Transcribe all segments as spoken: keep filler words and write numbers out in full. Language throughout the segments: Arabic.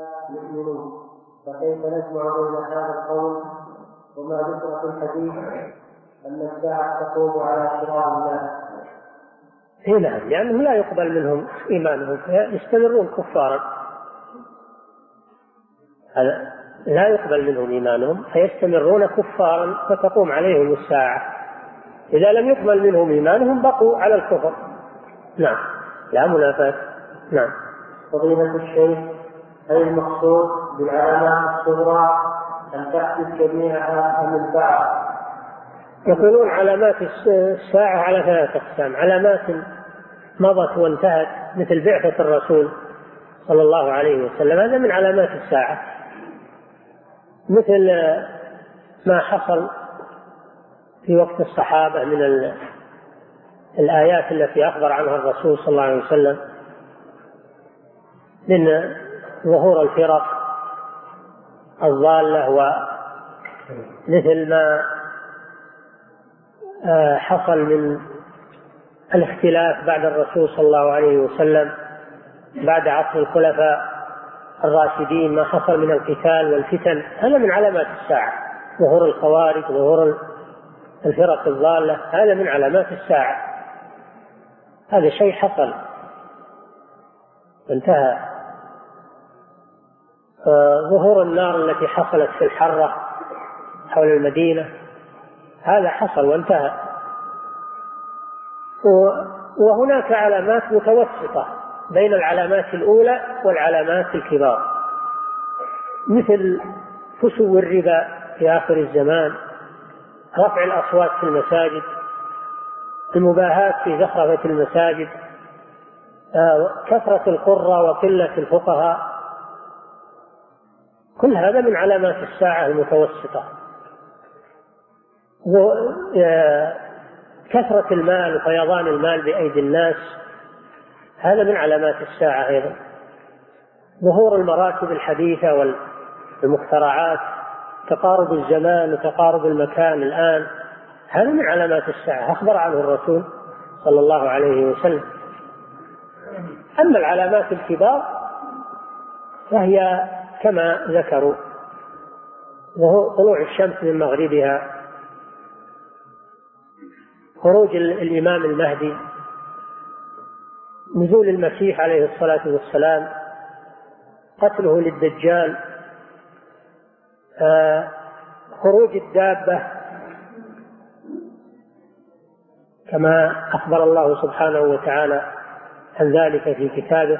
يؤمنون، فكيف نجمع بين هذا القول وما ذكر في الحديث أن الساعة تقوم على شرار الناس؟ هنا لأنه لا يقبل منهم إيمانهم فيستمرون كفارا، لا يقبل منهم إيمانهم فيستمرون كفارا فتقوم عليهم الساعة. إذا لم يقبل منهم إيمانهم بقوا على الكفر. نعم، لا منافاة. نعم. فضيلة الشيخ، هل المقصود بالعلامات الصغرى أن تحدث جميعها أم البعض؟ يقولون علامات الساعة على ثلاثة أقسام: علامات مضت وانتهت مثل بعثة الرسول صلى الله عليه وسلم، هذا من علامات الساعة، مثل ما حصل في وقت الصحابة من الآيات التي أخبر عنها الرسول صلى الله عليه وسلم من ظهور الفرق الضالة، ومثل ما حصل من الاختلاف بعد الرسول صلى الله عليه وسلم بعد عصر الخلفاء الراشدين، ما حصل من القتال والفتن، هذا من علامات الساعة. ظهور الخوارج، ظهور الفرق الضالة، هذا من علامات الساعة، هذا شيء حصل انتهى. ظهور النار التي حصلت في الحرة حول المدينة، هذا حصل وانتهى. وهناك علامات متوسطة بين العلامات الأولى والعلامات الكبار، مثل فشو الربا في آخر الزمان، رفع الأصوات في المساجد، المباهاة في زخرفة المساجد، كثرة القرى وقلة الفقهاء، كل هذا من علامات الساعة المتوسطة. كثرة المال وفيضان المال بأيدي الناس، هذا من علامات الساعة أيضا. ظهور المراكب الحديثة والمخترعات، تقارب الزمان وتقارب المكان الآن، هذا من علامات الساعة أخبر عنه الرسول صلى الله عليه وسلم. أما العلامات الكبار فهي كما ذكروا: طلوع الشمس من مغربها، خروج الإمام المهدي، نزول المسيح عليه الصلاة والسلام، قتله للدجال، آه، خروج الدابة كما أخبر الله سبحانه وتعالى عن ذلك في كتابه: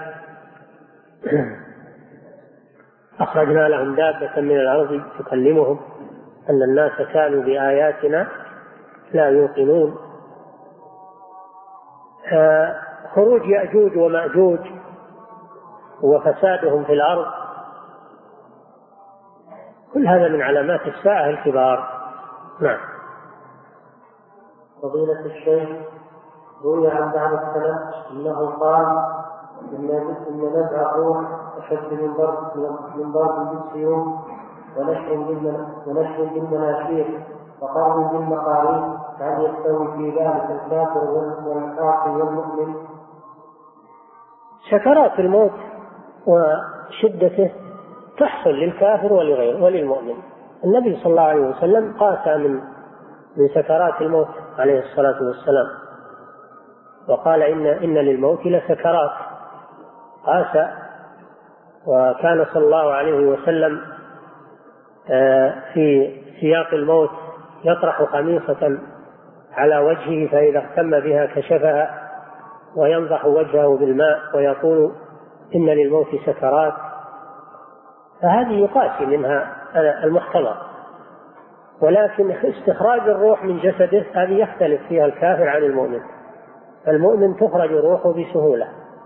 أخرجنا لهم دابة من الأرض تكلمهم أن الناس كانوا بآياتنا لا يوقنون. آه، خروج يأجوج ومأجوج وفسادهم في الأرض، كل هذا من علامات الساعة الكبار. نعم. فضيلة الشيخ، روي عن بعض السلف أنه قال إن نزع الروح أشد من ضرب من ضرب بالسيوف ونشر بالمناشير وقرن بالمقارير، هل يستوي في ذلك الكافر والعاقل والمؤمن؟ سكرات الموت وشدته تحصل للكافر ولغيره وللمؤمن. النبي صلى الله عليه وسلم قاس من من سكرات الموت عليه الصلاة والسلام، وقال إن إن للموت لسكرات، قاس. وكان صلى الله عليه وسلم في سياق الموت يطرح خميصة على وجهه، فإذا اهتم بها كشفها وينضح وجهه بالماء ويقول إن للموت سكرات، فهذه يقاسي منها المحتضر. ولكن استخراج الروح من جسده هذه يختلف فيها الكافر عن المؤمن. المؤمن تخرج روحه بسهولة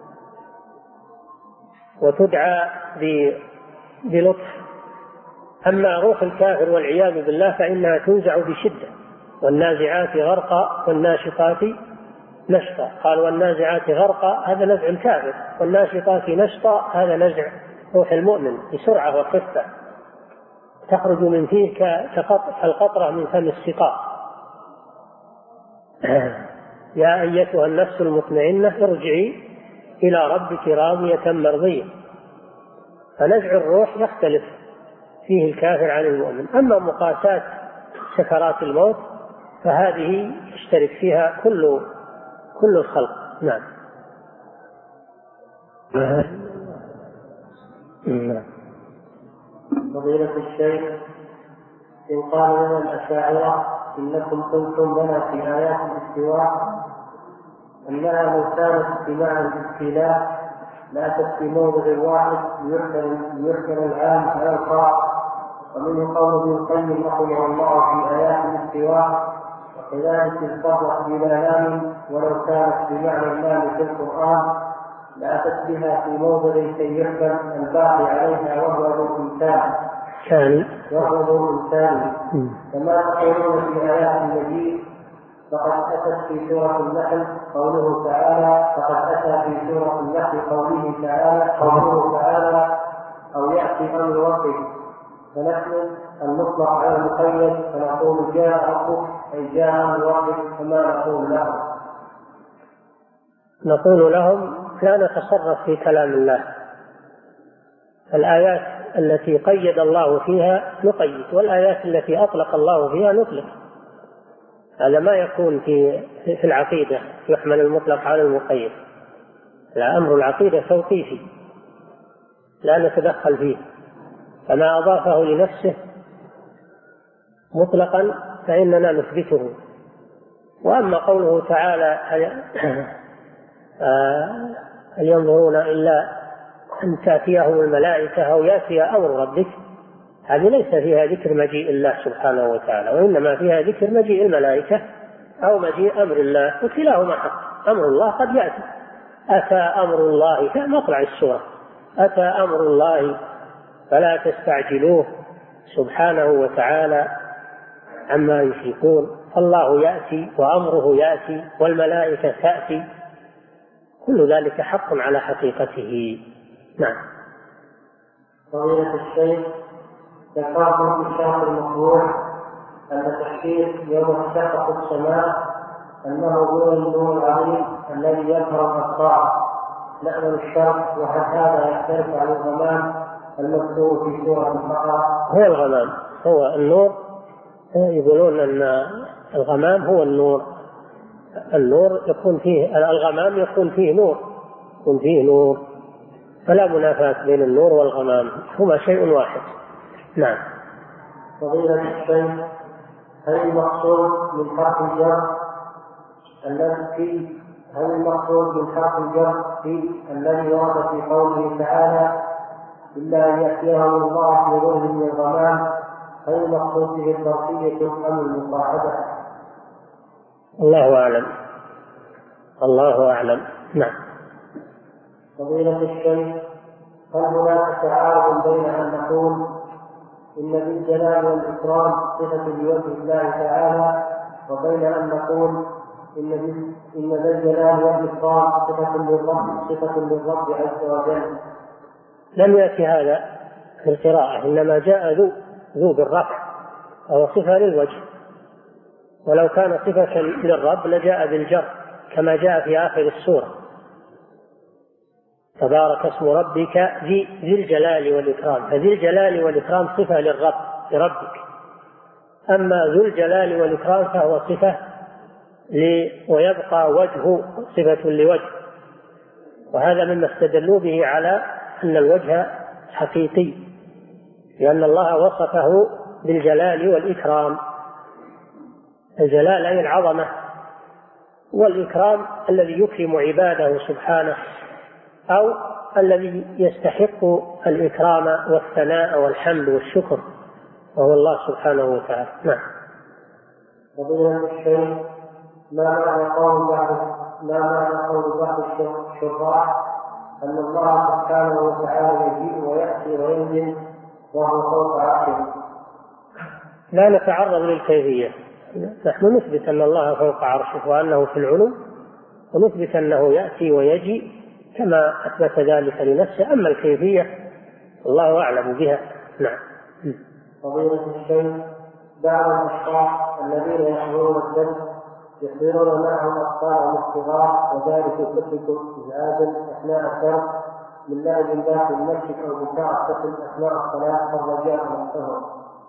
وتدعى بلطف، أما روح الكافر والعياذ بالله فإنها تنزع بشدة. والنازعات غرقا والناشطات نشطا، قال والنازعات غرقا هذا نزع الكافر، والناشطات نشطا هذا نزع روح المؤمن بسرعة وخفة، تخرج من فيه كالقطرة من فم السقاء. يا أيتها النفس المطمئنة ارجعي إلى ربك راضية مرضية. فنزع الروح يختلف فيه الكافر عن المؤمن. أما مقاسات سكرات الموت فهذه يشترك فيها كل كل الخلق. نعم. فضيلة الشيخ، إن قال لنا الأشاعرة إنكم قلتم لنا في آيات الاستواء أنها لو كانت بمعنى الاستيلاء لأتت في موضع واحد ليحكم العام على الخاص، ومنه قول ابن القيم رحمه الله في آيات الاستواء وكذلك الفرق بلا لام ولو كانت بمعنى اللام في القرآن لأتت بها في موضع كي يحكم الباقي عليها وهو ذو إمكان ثاني وهو ذو إمكان كما تقولون في آيات المجيد. فقد أتت في سورة النحل قوله تعالى فقد أتى في سورة النحل قوله تعالى قوله تعالى أو يأتي أمر ربك، فنحن المطلق على المقيد فنقول جاء ربك أي جاء أمر ربك، فما نقول له؟ نقول لهم لا نتصرف في كلام الله. الآيات التي قيد الله فيها نقيد، والآيات التي أطلق الله فيها نطلق. هذا ما يكون في في العقيدة يحمل المطلق على المقيد. لا، أمر العقيدة توقيفي لا نتدخل فيه، فما أضافه لنفسه مطلقا فإننا نثبته. وأما قوله تعالى هل ينظرون إلا أن تأتيهم الملائكة أو يأتي أمر ربك، هذه ليس فيها ذكر مجيء الله سبحانه وتعالى، وإنما فيها ذكر مجيء الملائكة أو مجيء أمر الله، وكلاهما حق. أمر الله قد يأتي، أتى أمر الله في مطلع السورة، أتى أمر الله فلا تستعجلوه سبحانه وتعالى عما يشركون. الله يأتي وأمره يأتي والملائكة تأتي، كل ذلك حق على حقيقته. نعم. فضيلة الشيخ، ذكرتم في الشهر المطبوع أن تحقيق يوم انشقت السماء أنه هو النور العظيم الذي يظهر الأبصار نأمل الشرق، وهل هذا يختلف عن الغمام المذكور في سورة البقرة؟ هو الغمام هو النور، يقولون أن الغمام هو النور. النور يكون فيه الغمام يكون فيه نور يكون فيه نور فلا منافاة بين النور والغمام، هما شيء واحد. نعم. فضيلة الشيخ، هل المقصود من حرف الجر الذي هل المقصود من حرف الجر في الذي ورد في قوله تعالى إلا أن يأتيهم الله بظهر من الغمام، هل المقصود به الظرفية أم المصاحبة؟ الله أعلم الله أعلم. نعم. فضيلة الشيخ، هل هناك تعارض بين أن نقول إن ذي الجلال والإكرام صفة لوجه الله تعالى وبين أن نقول إن ذي الجلال والإكرام صفة للرب صفة للرب عز وجل؟ لم يأتي هذا في القراءة، إنما جاء ذو ذو بالرفع أو صفة للوجه، ولو كان صفة للرب لجاء بالجر كما جاء في آخر السورة تبارك اسم ربك ذي الجلال والإكرام، فذي الجلال والإكرام صفة للرب لربك. أما ذو الجلال والإكرام فهو صفة ل... ويبقى وجهه صفة لوجه، وهذا مما استدلوا به على أن الوجه حقيقي، لأن الله وصفه بالجلال والإكرام. الجلال أي العظمة، والإكرام الذي يكرم عباده سبحانه أو الذي يستحق الإكرام والثناء والحمد والشكر، وهو الله سبحانه وتعالى. نعم. فضيلة الشيخ، ما معنى قول بعض ما معنى قول بعض الشراح أن الله سبحانه وتعالى يجيء ويأتي وينزل وهو فوق عرشه؟ لا نتعرض للكيفية، نحن نثبت أن الله فوق عرشه وأنه في العلو، ونثبت أنه يأتي ويجي كما أثبت ذلك لنفسه. أما الكيفية الله أعلم بها. نعم. فضيلة الشيخ، بعض الأشخاص الذين يحضرون الدرس يحضرون معهم أطفال الصغار وذلك يسبب إزعاجا أثناء الدرس من لعب داخل المسجد أو بكاء الطفل أثناء الصلاة فالرجاء نفسه.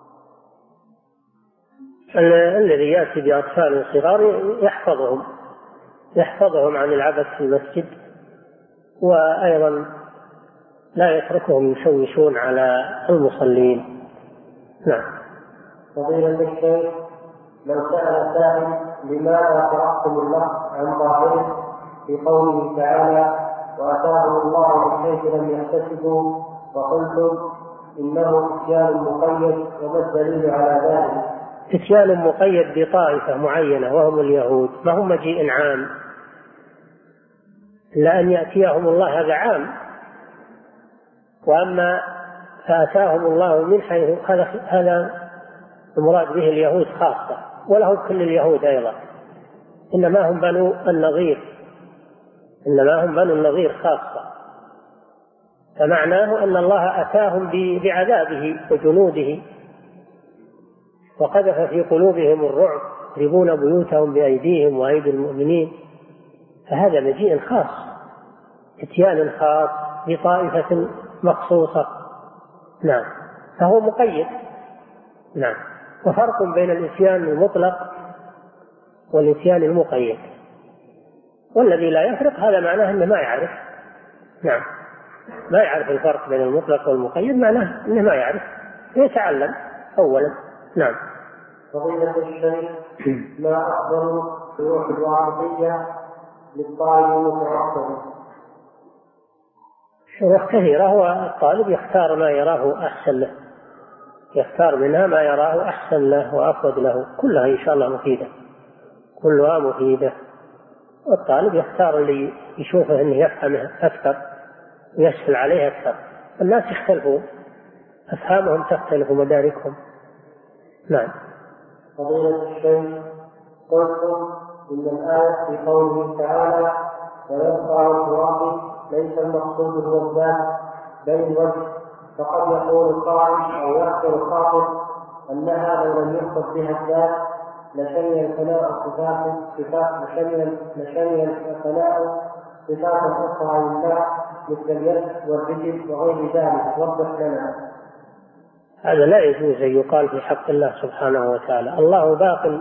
الذي يأتي بأطفال صغار يحفظهم يحفظهم عن العبث في المسجد، وأيضا لا يتركهم يشوشون على المصلين. نعم. فضيلة الشيخ، لو سأل سائل لماذا تركتم اللفظ عن ظاهره في قوله تعالى وآتاهم الله من حيث لم يحتسبوا وقلتم إنه إتيان مقيد، وما الدليل على ذلك؟ إتيان مقيد بطائفة معينة وهم اليهود، ما هم مجيء عام، إلا أن يأتيهم الله هذا عام. وأما فآتاهم الله من حيث هذا المراد به اليهود خاصة، وله كل اليهود أيضا، إنما هم بنو النظير إنما هم بنو النظير خاصة. فمعناه أن الله أتاهم بعذابه وجنوده وقذف في قلوبهم الرعب يخربون بيوتهم بأيديهم وأيدي المؤمنين، فهذا مجيء خاص، اتيان خاص بطائفة مخصوصة. نعم، فهو مقيد. نعم. وفرق بين الاتيان المطلق والاتيان المقيد، والذي لا يفرق هذا معناه أنه ما يعرف. نعم، ما يعرف الفرق بين المطلق والمقيد، معناه أنه ما يعرف، يتعلم أولا. نعم. فضيلة الشيخ، ما أفضل شروط الواقعية للطالب المتوسط؟ شروط كثيرة، والطالب يختار ما يراه أحسن له، يختار منها ما يراه أحسن له وأفضل له، كلها إن شاء الله مفيدة، كلها مفيدة. والطالب يختار اللي يشوفه أنه يفهمه أكثر ويسهل عليه أكثر. الناس يختلفون، أفهامهم تختلف ومداركهم. نعم. فضيلة الشيخ، قلتم إن الآية في قوله تعالى ويبقى وجه ليس المقصود هو الذات بل الوجه، فقد يقول القائل أو يذكر الخاطب أنها لو لم يقصد بها الذات لشمل الفناء صفات صفات لشمل لشمل الفناء صفات أخرى لله مثل اليد والرجل وغير ذلك، وضح لنا. هذا لا يجوز أن يقال في حق الله سبحانه وتعالى. الله باق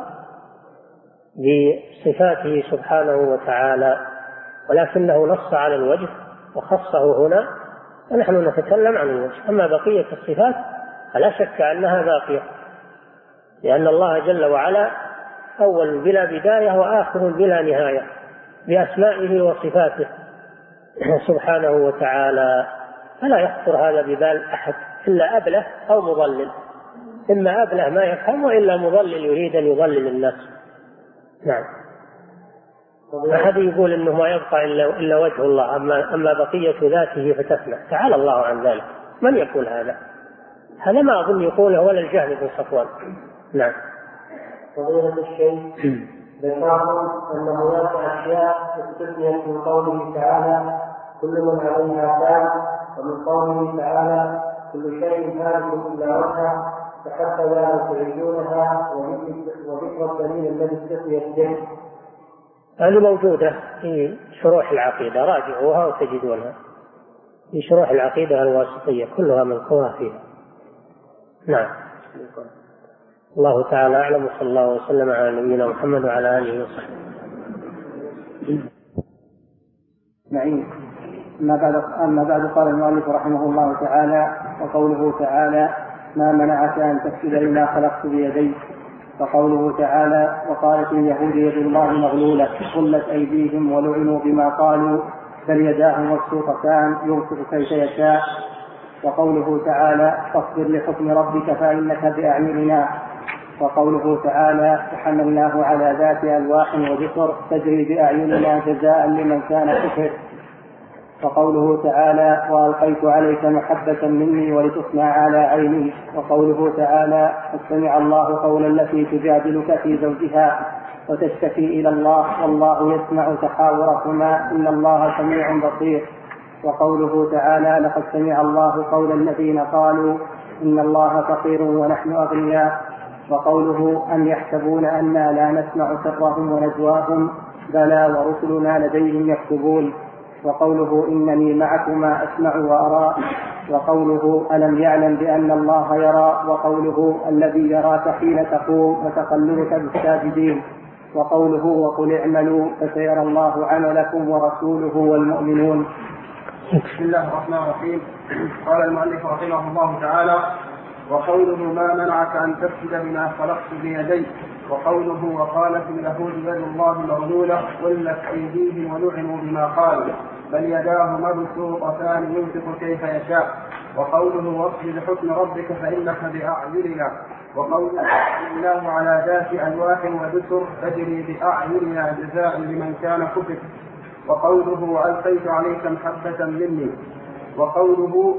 بصفاته سبحانه وتعالى، ولكنه نص على الوجه وخصه هنا، ونحن نتكلم عن الوجه. أما بقية الصفات فلا شك أنها باقية، لأن الله جل وعلا أول بلا بداية وآخر بلا نهاية بأسمائه وصفاته سبحانه وتعالى، فلا يخطر هذا ببال أحد إلا أبله أو مضلل، إما أبله ما يفهم وإلا مضلل يريد أن يضلل الناس. نعم. أحد يقول إنه ما يبقى إلا وجه الله، أما, أما بقية ذاته فتفنى، تعالى الله عن ذلك. من يقول هذا؟ هذا ما أظن يقوله ولا الجهل بن صفوان. نعم. فضيلة الشيخ، ذكرتم أن هناك أشياء استثنيت من قوله تعالى كل من عليها فان، ومن قوله تعالى كل شيء هالك إلا وجهه، فحتى لا تعيدونها وذكر الدليل الذي استثنيت به. هذه موجودة في شروح العقيدة، راجعوها وتجدونها في شروح العقيدة الواسطية، كلها منقوها فيها. نعم. الله تعالى أعلم، وصلى الله وسلم على نبينا محمد وعلى آله وصحبه. نعم. أما بعد أما بعد قال المؤلف رحمه الله تعالى وقوله تعالى ما منعك أن تسجد لما خلقت بيدي، وقوله تعالى وقالت اليهود يد الله مغلولة غلت أيديهم ولعنوا بما قالوا بل يداه مبسوطتان ينفق كيف يشاء، وقوله تعالى فاصبر لحكم ربك فإنك بأعيننا، وقوله تعالى وحملناه على ذات ألواح وذكر تجري بأعيننا جزاء لمن كان كفر، وقوله تعالى وألقيت عليك محبة مني ولتصنع على عيني، وقوله تعالى قد سمع الله قول التي تجادلك في زوجها وتشتكي إلى الله والله يسمع تحاوركما إن الله سميع بصير، وقوله تعالى لقد سمع الله قول الذين قالوا إن الله فقير ونحن أغنياء، وقوله أم يحسبون أنا لا نسمع سرهم ونجواهم بلى ورسلنا لديهم يكتبون، وقوله إنني معكما أسمع وأرى، وقوله ألم يعلم بأن الله يرى، وقوله الذي يراك حين تقوم وتقلبك بالساجدين، وقوله وقل اعملوا فسيرى الله عملكم ورسوله والمؤمنون. بسم الله الرحمن الرحيم. قال المؤلف رحمه الله تعالى: وقوله ما منعك أن تسجد بما خلقت بيدي، وقوله وقالت اليهود يد الله مغلولة غلت أيديهم ولعنوا بما قالوا بل يداه مبسوطتان ينفق كيف يشاء، وقوله واصبر لحكم ربك فإنك بأعيننا، وقوله الله على ذات ألواح ودسر تجري بأعيننا جزاء لمن كان كفر، وقوله وألقيت عليك محبة مني، وقوله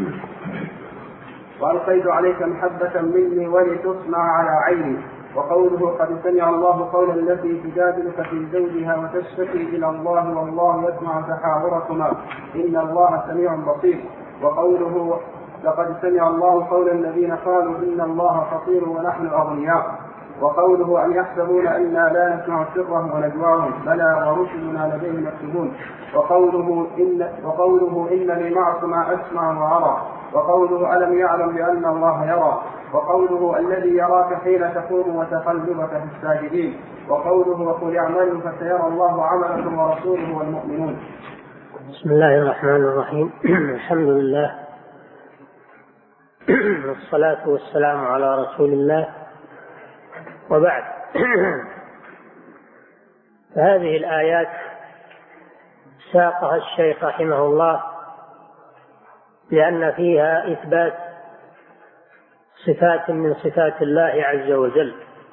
وألقيت عليك محبة مني ولتصنع على عيني، وقوله قد سمع الله قول التي تجادلك في زوجها وتشتكي إلى الله والله يسمع تحاوركما إن الله سميع بصير، وقوله لقد سمع الله قول الذين قالوا إن الله فقير ونحن أغنياء، وقوله أن يحسبون أنا لا نسمع سرهم ونجواهم بلى ورسلنا لديهم يكتبون، وقوله إن وقوله إنني معكما أسمع وأرى، وقوله ألم يعلم بأن الله يرى، وقوله الذي يراك حين تقوم وتقلبك في الساجدين، وقوله وقل اعملوا فسيرى الله عملكم ورسوله والمؤمنون. بسم الله الرحمن الرحيم. الحمد لله والصلاة والسلام على رسول الله، وبعد. فهذه الآيات ساقها الشيخ رحمه الله لأن فيها إثبات صفات من صفات الله عز وجل.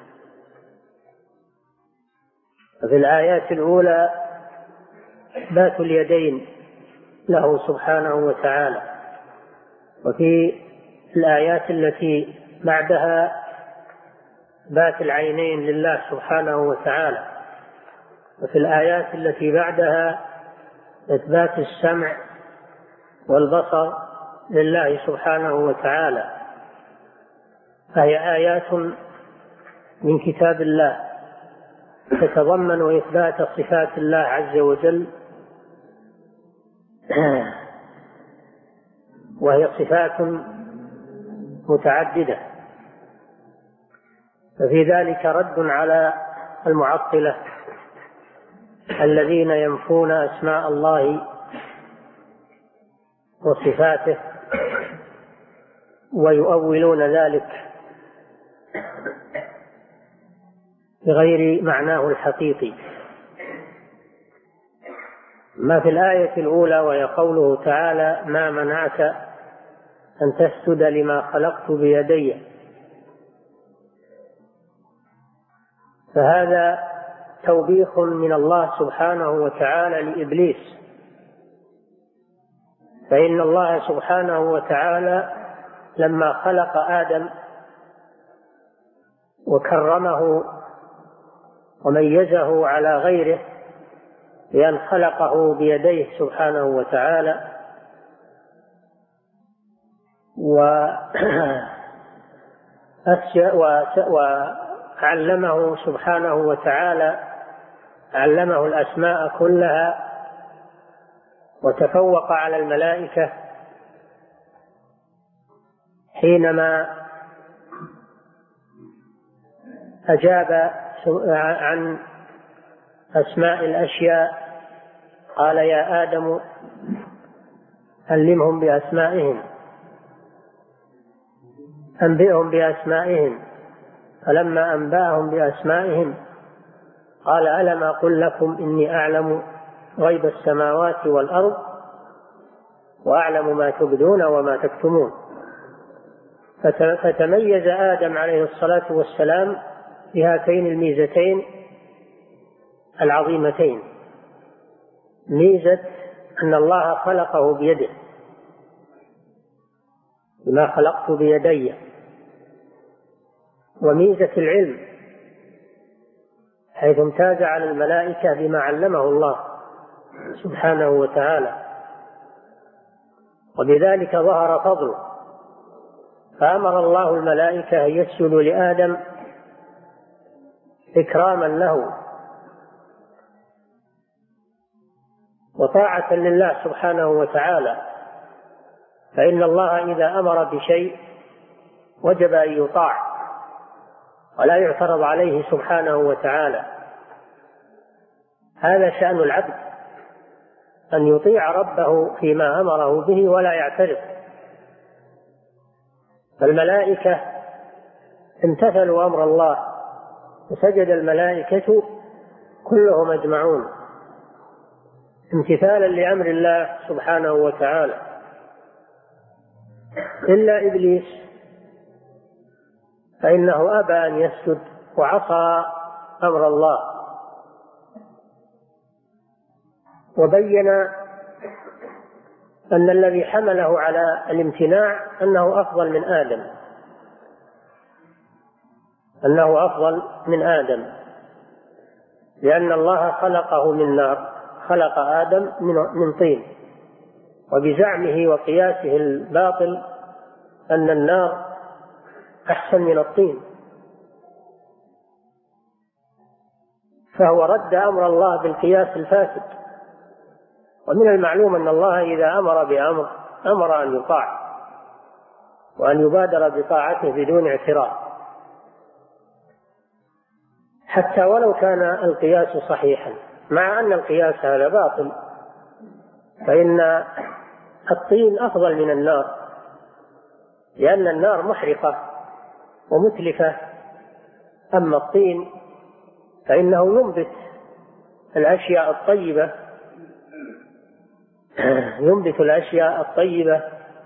ففي الآيات الأولى إثبات اليدين له سبحانه وتعالى، وفي الآيات التي بعدها إثبات العينين لله سبحانه وتعالى، وفي الآيات التي بعدها إثبات السمع والبصر لله سبحانه وتعالى. فهي آيات من كتاب الله تتضمن إثبات صفات الله عز وجل، وهي صفات متعددة. ففي ذلك رد على المعطلة الذين ينفون أسماء الله وصفاته ويؤولون ذلك بغير معناه الحقيقي. ما في الآية الأولى وهي قوله تعالى ما منعك أن تسجد لما خلقت بيدي، فهذا توبيخ من الله سبحانه وتعالى لإبليس، فإن الله سبحانه وتعالى لما خلق آدم وكرمه وميزه على غيره بأن خلقه بيديه سبحانه وتعالى وعلمه سبحانه وتعالى علمه الأسماء كلها وتفوق على الملائكة حينما أجاب عن أسماء الأشياء قال يا آدم علمهم بأسمائهم أنبئهم بأسمائهم، فلما أنبأهم بأسمائهم قال ألم أقل لكم إني أعلم غيب السماوات والأرض وأعلم ما تبدون وما تكتمون. فتميز آدم عليه الصلاة والسلام بهاتين الميزتين العظيمتين، ميزة أن الله خلقه بيده بما خلقت بيدي، وميزة العلم حيث امتاز على الملائكة بما علمه الله سبحانه وتعالى، وبذلك ظهر فضله، فأمر الله الملائكة أن يسجدوا لآدم إكراما له وطاعة لله سبحانه وتعالى، فإن الله إذا أمر بشيء وجب أن يطاع ولا يعترض عليه سبحانه وتعالى. هذا شأن العبد، أن يطيع ربه فيما أمره به ولا يعترض. فالملائكة امتثلوا أمر الله وسجد الملائكة كلهم أجمعون امتثالا لأمر الله سبحانه وتعالى، إلا إبليس فإنه أبى أن يسجد وعصى أمر الله. وبين أن الذي حمله على الامتناع أنه أفضل من آدم أنه أفضل من آدم لأن الله خلقه من نار، خلق آدم من طين، وبزعمه وقياسه الباطل أن النار أحسن من الطين، فهو رد أمر الله بالقياس الفاسد. ومن المعلوم أن الله إذا أمر بأمر أمر أن يطاع وأن يبادر بطاعته بدون اعتراض، حتى ولو كان القياس صحيحا، مع أن القياس هذا باطل، فإن الطين أفضل من النار، لأن النار محرقة ومتلفة، أما الطين فإنه ينبت الأشياء الطيبة ينبت الأشياء الطيبة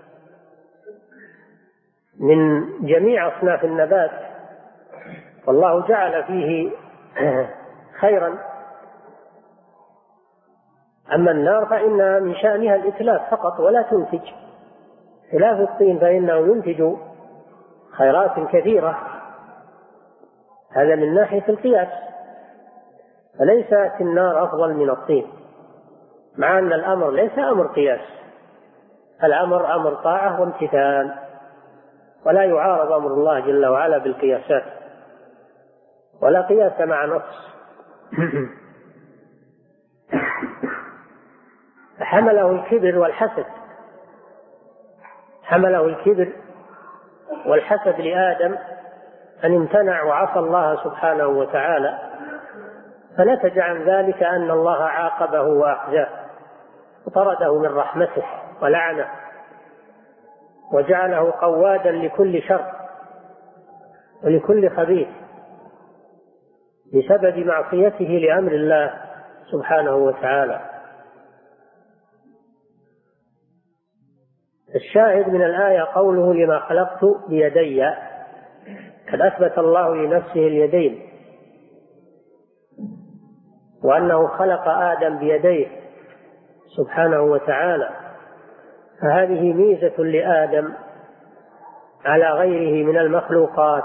من جميع أصناف النبات، والله جعل فيه خيرا. أما النار فإن من شأنها الإتلاف فقط ولا تنتج، خلاف الطين فإنه ينتج خيرات كثيرة. هذا من ناحية القياس، فليست النار أفضل من الطين، مع أن الأمر ليس أمر قياس، الأمر أمر طاعة وامتثال، ولا يعارض أمر الله جل وعلا بالقياسات، ولا قياس مع نص. حمله الكبر والحسد حمله الكبر والحسد لآدم أن امتنع وعصى الله سبحانه وتعالى، فنتج عن ذلك أن الله عاقبه وأخزاه وطرده من رحمته ولعنه، وجعله قوادا لكل شر ولكل خبيث بسبب معصيته لأمر الله سبحانه وتعالى. الشاهد من الآية قوله لما خلقت بيدي، قد أثبت الله لنفسه اليدين، وأنه خلق آدم بيديه سبحانه وتعالى، فهذه ميزة لآدم على غيره من المخلوقات.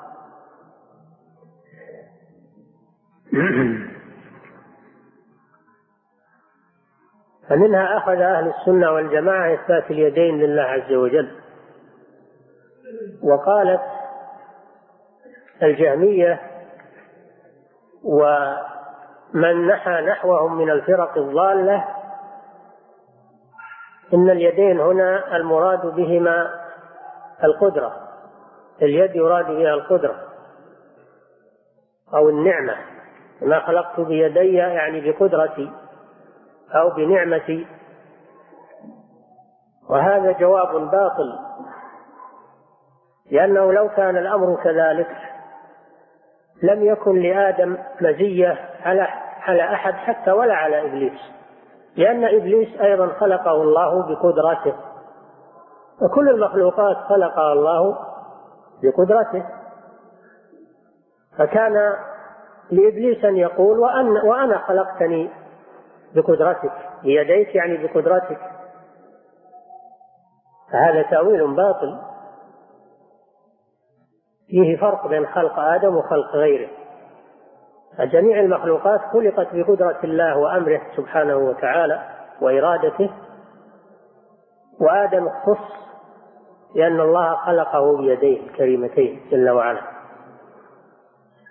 فمنها أخذ أهل السنة والجماعة إثبات اليدين لله عز وجل. وقالت الجهمية ومن نحى نحوهم من الفرق الضالة إن اليدين هنا المراد بهما القدرة، اليد يراد بها القدرة أو النعمة، ما خلقت بيدي يعني بقدرتي أو بنعمتي، وهذا جواب باطل، لأنه لو كان الأمر كذلك لم يكن لآدم مزية على على أحد حتى ولا على إبليس، لأن إبليس أيضا خلقه الله بقدرته، وكل المخلوقات خلقها الله بقدرته، فكان لإبليس أن يقول وأن وأنا خلقتني بقدرتك، بيديك يعني بقدرتك، فهذا تأويل باطل، فيه فرق بين خلق آدم وخلق غيره. فجميع المخلوقات خلقت بقدرة الله وأمره سبحانه وتعالى وإرادته، وآدم اختص لأن الله خلقه بيديه الكريمتين جل وعلا.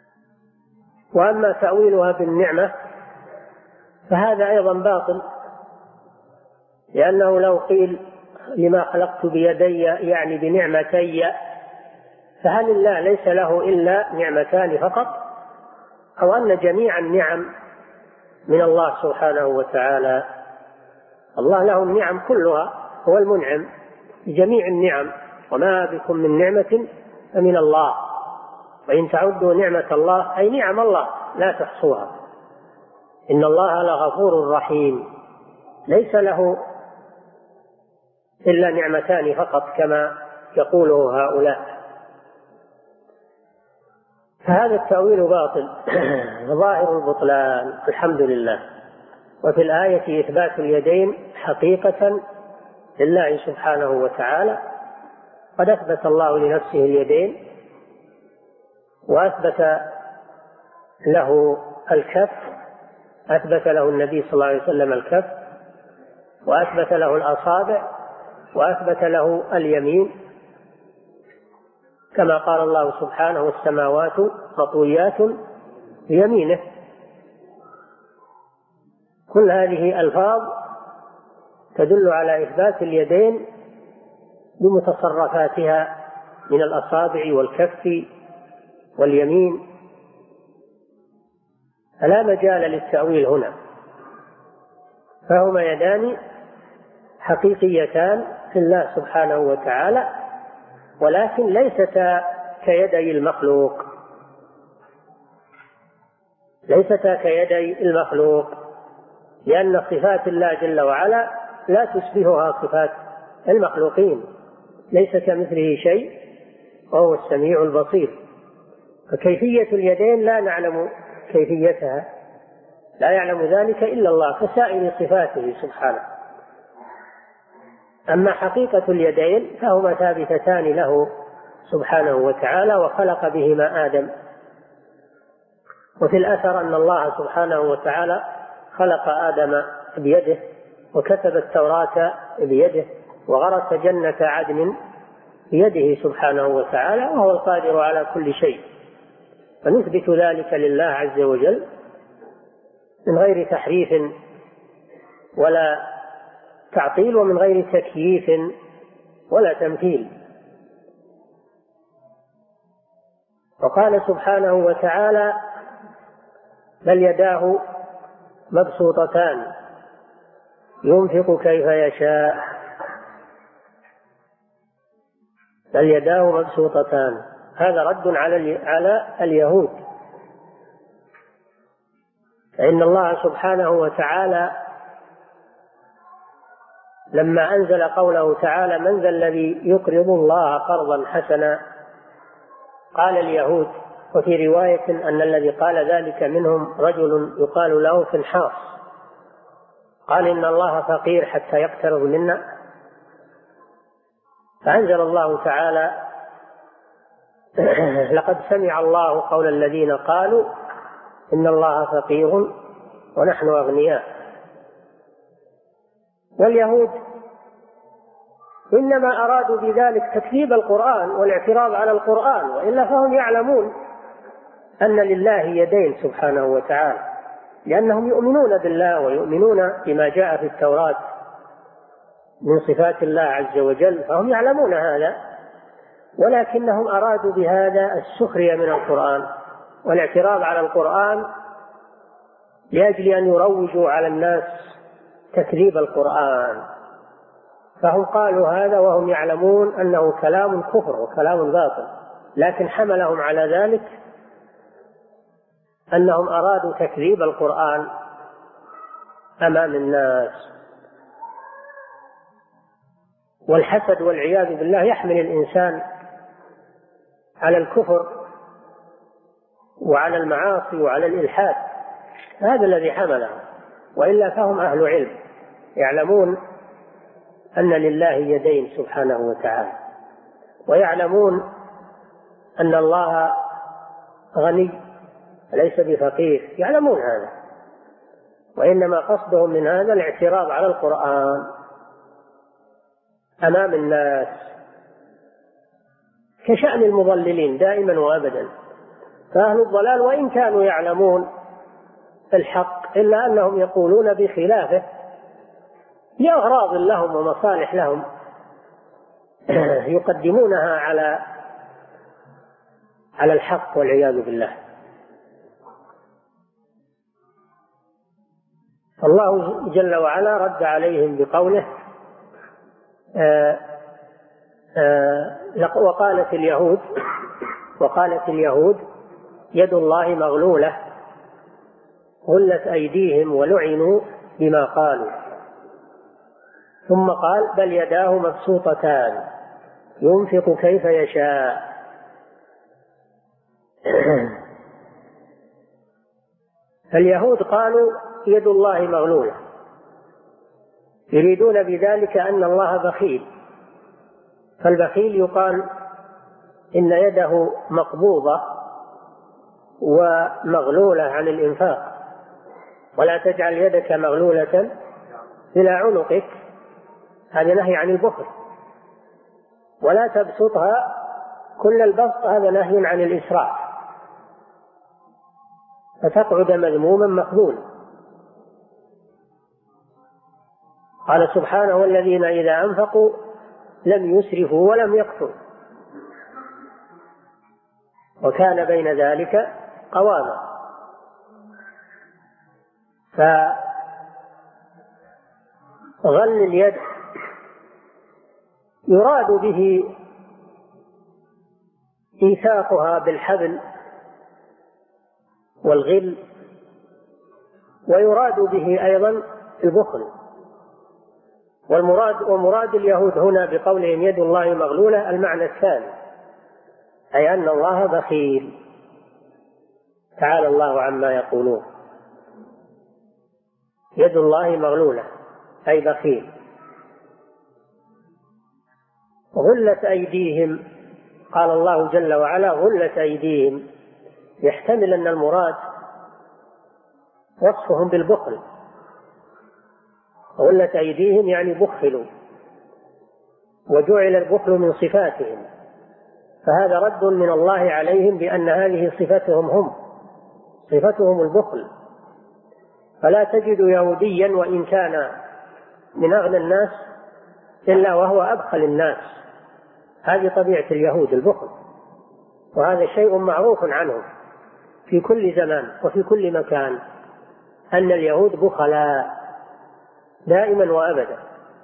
وأما تأويلها بالنعمة فهذا أيضا باطل، لأنه لو قيل لما خلقت بيدي يعني بنعمتي، فهل الله ليس له إلا نعمتان فقط، أو أن جميع النعم من الله سبحانه وتعالى؟ الله له النعم كلها، هو المنعم بجميع النعم، وما بكم من نعمة فمن الله، وإن تعدوا نعمة الله أي نعم الله لا تحصوها، إن الله لغفور رحيم، ليس له إلا نعمتان فقط كما يقوله هؤلاء. فهذا التأويل باطل ظاهر البطلان الحمد لله. وفي الآية إثبات اليدين حقيقة لله سبحانه وتعالى، قد أثبت الله لنفسه اليدين، وأثبت له الكف، أثبت له النبي صلى الله عليه وسلم الكف، وأثبت له الأصابع، وأثبت له اليمين، كما قال الله سبحانه والسماوات مطويات بيمينه. كل هذه ألفاظ تدل على إثبات اليدين بمتصرفاتها من الأصابع والكف واليمين، فلا مجال للتأويل هنا، فهما يدان حقيقيتان في الله سبحانه وتعالى، ولكن ليستا كيدي المخلوق، ليستا كيدي المخلوق، لأن صفات الله جل وعلا لا تشبهها صفات المخلوقين، ليس كمثله شيء وهو السميع البصير. فكيفية اليدين لا نعلم كيفيتها، لا يعلم ذلك إلا الله كسائر صفاته سبحانه. أما حقيقة اليدين فهما ثابتتان له سبحانه وتعالى، وخلق بهما آدم. وفي الأثر أن الله سبحانه وتعالى خلق آدم بيده، وكتب التوراة بيده، وغرس جنة عدن بيده سبحانه وتعالى، وهو القادر على كل شيء. فنثبت ذلك لله عز وجل من غير تحريف ولا تعطيل، ومن غير تكييف ولا تمثيل. وقال سبحانه وتعالى: بل يداه مبسوطتان ينفق كيف يشاء. بل يداه مبسوطتان، هذا رد على على اليهود، فإن الله سبحانه وتعالى لما أنزل قوله تعالى: من ذا الذي يقرض الله قرضا حسنا، قال اليهود، وفي رواية أن الذي قال ذلك منهم رجل يقال له فنحاص، قال: إن الله فقير حتى يقترض منا. فأنزل الله تعالى: لقد سمع الله قول الذين قالوا إن الله فقير ونحن أغنياء. واليهود إنما أرادوا بذلك تكذيب القرآن والاعتراض على القرآن، وإلا فهم يعلمون أن لله يدين سبحانه وتعالى، لأنهم يؤمنون بالله ويؤمنون بما جاء في التوراة من صفات الله عز وجل، فهم يعلمون هذا، ولكنهم أرادوا بهذا السخرية من القرآن والاعتراض على القرآن لأجل أن يروجوا على الناس تكذيب القرآن. فهم قالوا هذا وهم يعلمون أنه كلام كفر وكلام باطل، لكن حملهم على ذلك أنهم أرادوا تكذيب القرآن أمام الناس. والحسد والعياذ بالله يحمل الإنسان على الكفر وعلى المعاصي وعلى الإلحاد، هذا الذي حمله، وإلا فهم أهل علم يعلمون أن لله يدين سبحانه وتعالى، ويعلمون أن الله غني ليس بفقير، يعلمون هذا، وإنما قصدهم من هذا الاعتراض على القرآن أمام الناس، كشأن المضللين دائما وأبدا. فأهل الضلال وإن كانوا يعلمون الحق إلا أنهم يقولون بخلافه، لأغراض لهم ومصالح لهم يقدمونها على على الحق والعياذ بالله. الله جل وعلا رد عليهم بقوله آآ آآ وقالت اليهود وقالت اليهود يد الله مغلولة غلت أيديهم ولعنوا بما قالوا، ثم قال بل يداه مبسوطتان ينفق كيف يشاء. اليهود قالوا يد الله مغلولة، يريدون بذلك أن الله بخيل، فالبخيل يقال إن يده مقبوضة ومغلولة عن الإنفاق، ولا تجعل يدك مغلولة إلى عنقك، هذا نهي عن البخل، ولا تبسطها كل البسط، هذا نهي عن الإسراف، فتقعد مذموما مخذولا. قال سبحانه والذين إذا أنفقوا لم يسرفوا ولم يقتروا وكان بين ذلك قواما. فغل اليد يراد به إيثاقها بالحبل والغل، ويراد به أيضا البخل. والمراد ومراد اليهود هنا بقولهم يد الله مغلولة المعنى الثاني، أي أن الله بخيل، تعالى الله عما يقولون. يد الله مغلولة أي بخيل. غلت أيديهم، قال الله جل وعلا غلت أيديهم، يحتمل أن المراد وصفهم بالبخل، غلت أيديهم يعني بخلوا، وجعل البخل من صفاتهم، فهذا رد من الله عليهم بأن هذه صفتهم هم، صفتهم البخل. فلا تجد يهوديا وإن كان من أغنى الناس إلا وهو أبخل الناس، هذه طبيعة اليهود البخل، وهذا شيء معروف عنهم في كل زمان وفي كل مكان، أن اليهود بخلاء دائما وأبدا.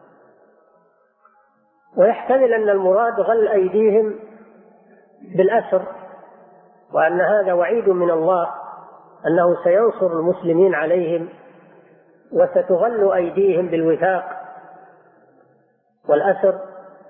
ويحتمل أن المراد غل أيديهم بالأسر، وأن هذا وعيد من الله أنه سينصر المسلمين عليهم، وستغل أيديهم بالوثاق والأسر،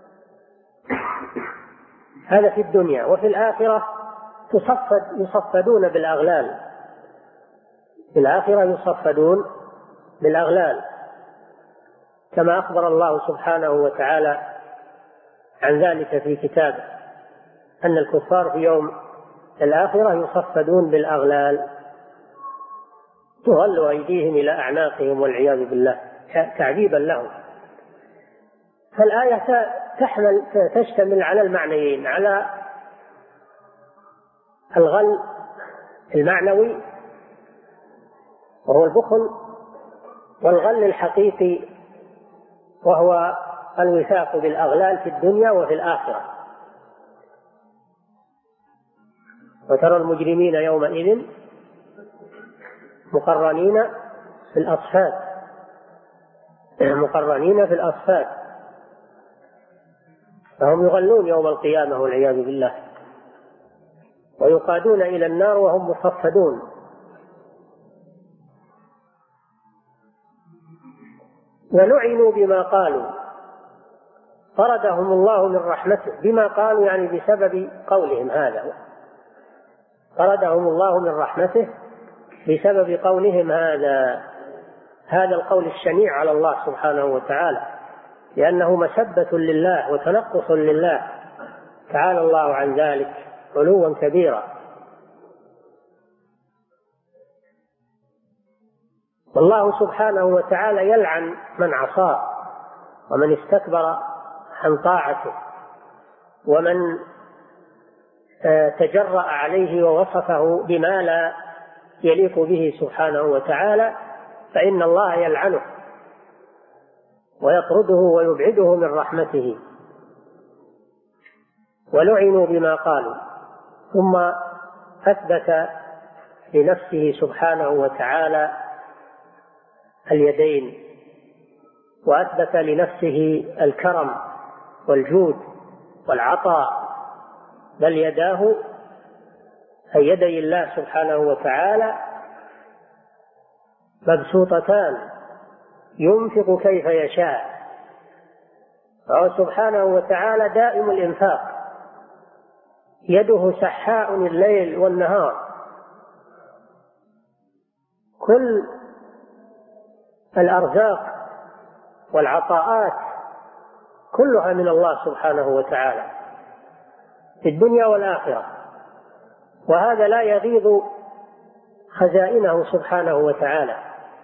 هذا في الدنيا. وفي الآخرة تصفد يصفدون بالأغلال، في الآخرة يصفدون بالأغلال، كما أخبر الله سبحانه وتعالى عن ذلك في كتابه، أن الكفار في يوم الآخرة يصفدون بالأغلال تغل أيديهم إلى أعناقهم والعياذ بالله، تعذيبا لهم. فالآية تحمل تشتمل على المعنيين، على الغل المعنوي وهو البخل، والغل الحقيقي وهو الوثاق بالأغلال في الدنيا وفي الآخرة. وترى المجرمين يومئذ مقرنين في الأصفاد مقرنين في الأصفاد فهم يغلون يوم القيامة والعياذ بالله، ويقادون إلى النار وهم مصفدون. ولعنوا بما قالوا، طردهم الله من رحمته بما قالوا، يعني بسبب قولهم هذا، طردهم الله من رحمته بسبب قولهم هذا هذا القول الشنيع على الله سبحانه وتعالى، لأنه مسبة لله وتنقص لله، تعالى الله عن ذلك علوا كبيرا. والله سبحانه وتعالى يلعن من عصاه ومن استكبر عن طاعته، ومن تجرأ عليه ووصفه بما لا يليق به سبحانه وتعالى، فإن الله يلعنه ويطرده ويبعده من رحمته، ولعنوا بما قالوا. ثم أثبت لنفسه سبحانه وتعالى اليدين، وأثبت لنفسه الكرم والجود والعطاء، بل يداه أي يدي الله سبحانه وتعالى مبسوطتان ينفق كيف يشاء، فهو سبحانه وتعالى دائم الإنفاق، يده سحاء الليل والنهار، كل الأرزاق والعطاءات كلها من الله سبحانه وتعالى في الدنيا والآخرة، وهذا لا يغيض خزائنه سبحانه وتعالى،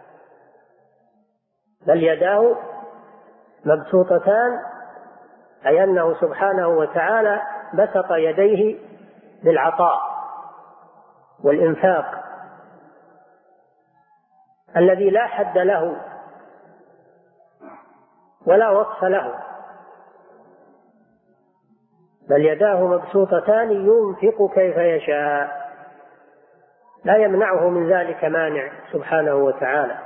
بل يداه مبسوطتان، أي أنه سبحانه وتعالى بسط يديه بالعطاء والإنفاق الذي لا حد له ولا وصف له، بل يداه مبسوطتان ينفق كيف يشاء، لا يمنعه من ذلك مانع سبحانه وتعالى.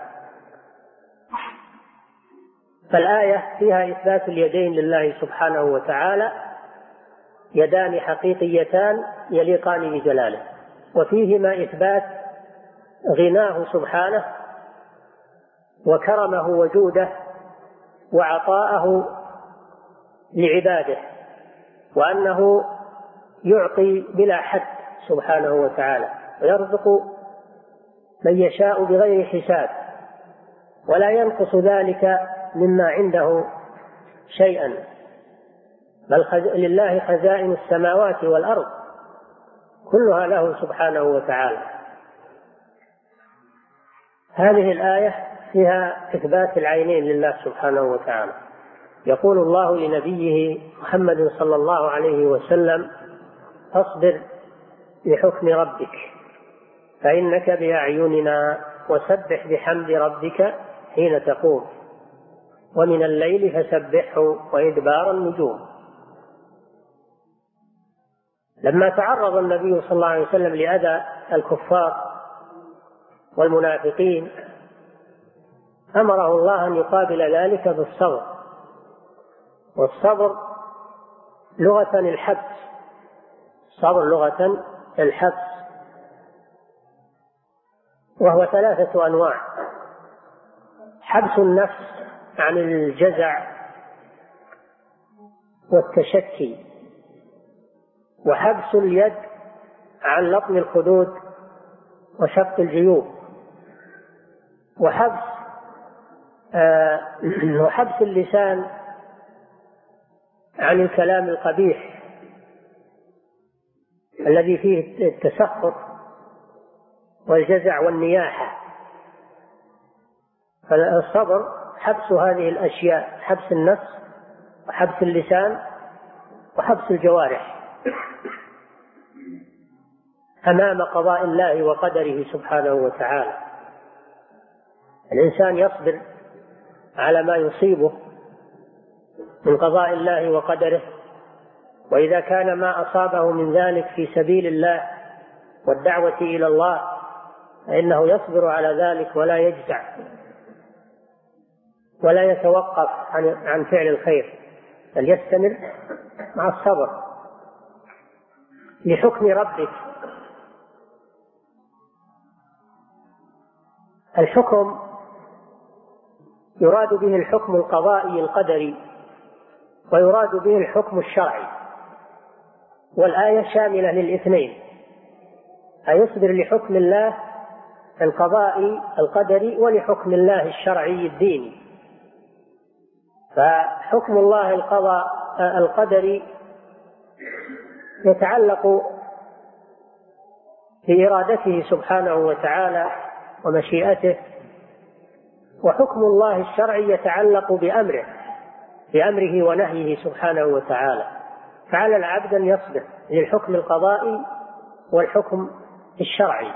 فالآية فيها إثبات اليدين لله سبحانه وتعالى، يدان حقيقيتان يليقان بجلاله، وفيهما إثبات غناه سبحانه وكرمه وجوده وعطاءه لعباده، وأنه يعطي بلا حد سبحانه وتعالى، ويرزق من يشاء بغير حساب، ولا ينقص ذلك مما عنده شيئا، بل لله خزائن السماوات والأرض كلها له سبحانه وتعالى. هذه الآية فيها إثبات العينين لله سبحانه وتعالى. يقول الله لنبيه محمد صلى الله عليه وسلم: فاصبر لحكم ربك فإنك بأعيننا وسبح بحمد ربك حين تقوم ومن الليل فسبحه وإدبار النجوم. لما تعرض النبي صلى الله عليه وسلم لأذى الكفار والمنافقين أمره الله أن يقابل ذلك بالصبر، والصبر لغة الحبس، الصبر لغة الحبس، وهو ثلاثة أنواع: حبس النفس عن الجزع والتشكي، وحبس اليد عن لطم الخدود وشق الجيوب، وحبس آه وحبس اللسان عن الكلام القبيح الذي فيه التسخط والجزع والنياحة. فالصبر حبس هذه الأشياء: حبس النفس وحبس اللسان وحبس الجوارح أمام قضاء الله وقدره سبحانه وتعالى. الإنسان يصبر على ما يصيبه من قضاء الله وقدره، وإذا كان ما أصابه من ذلك في سبيل الله والدعوة إلى الله فإنه يصبر على ذلك ولا يجزع ولا يتوقف عن عن فعل الخير، بل يستمر مع الصبر لحكم ربك. الحكم يراد به الحكم القضائي القدري، ويراد به الحكم الشرعي، والآية شاملة للاثنين، أيصبر لحكم الله القضائي القدري ولحكم الله الشرعي الديني. فحكم الله القضاء القدري يتعلق بإرادته سبحانه وتعالى ومشيئته، وحكم الله الشرعي يتعلق بأمره بأمره ونهيه سبحانه وتعالى. فعلى العبد أن يصبر للحكم القضائي والحكم الشرعي.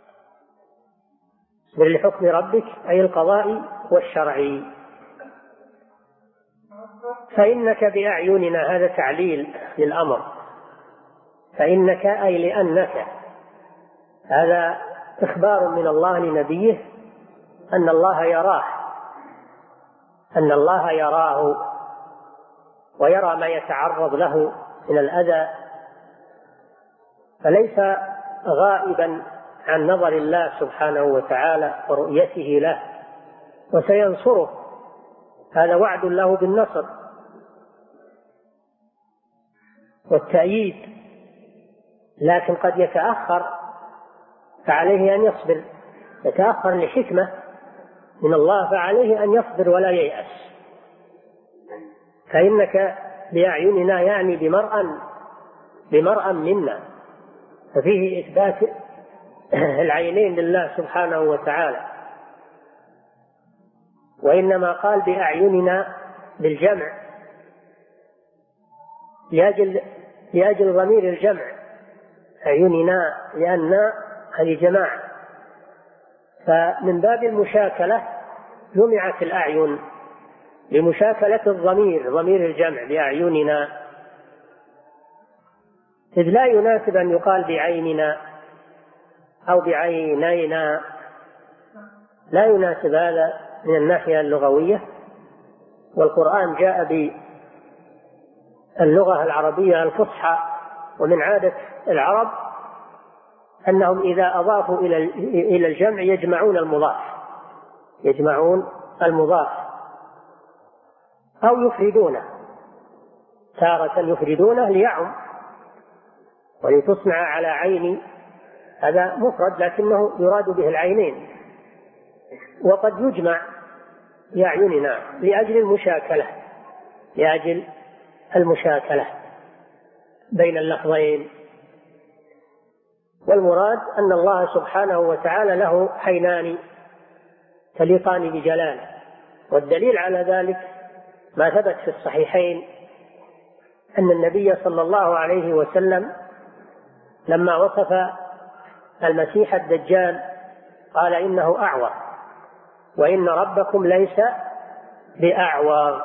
اصبر لحكم ربك أي القضائي والشرعي. فإنك بأعيننا هذا تعليل للأمر، فإنك أي لأنك، هذا إخبار من الله لنبيه أن الله يراه، أن الله يراه ويرى ما يتعرض له من الأذى، فليس غائبا عن نظر الله سبحانه وتعالى ورؤيته له، وسينصره، هذا وعد له بالنصر والتأييد، لكن قد يتأخر فعليه أن يصبر، يتأخر لحكمة من الله فعليه أن يصبر ولا ييأس. فإنك بأعيننا يعني بمرأى بمرأى منا، ففيه إثبات العينين لله سبحانه وتعالى، وإنما قال بأعيننا بالجمع لأجل لأجل ضمير الجمع، أعيننا لأن هذه جماعة، فمن باب المشاكلة جمعت الأعين لمشاكلة الضمير، ضمير الجمع بأعيننا، إذ لا يناسب أن يقال بعيننا أو بعينينا، لا يناسب هذا من الناحية اللغوية، والقرآن جاء باللغة العربية الفصحى، ومن عادة العرب أنهم إذا أضافوا إلى الجمع يجمعون المضاف يجمعون المضاف أو يفردونه، تارة يفردونه ليعم ولتصنع على عين، هذا مفرد لكنه يراد به العينين، وقد يجمع بأعيننا لأجل المشاكلة لأجل المشاكلة بين اللفظين. والمراد أن الله سبحانه وتعالى له عينان تليقان بجلاله، والدليل على ذلك ما ثبت في الصحيحين أن النبي صلى الله عليه وسلم لما وصف المسيح الدجال قال إنه أعور، وإن ربكم ليس بأعور.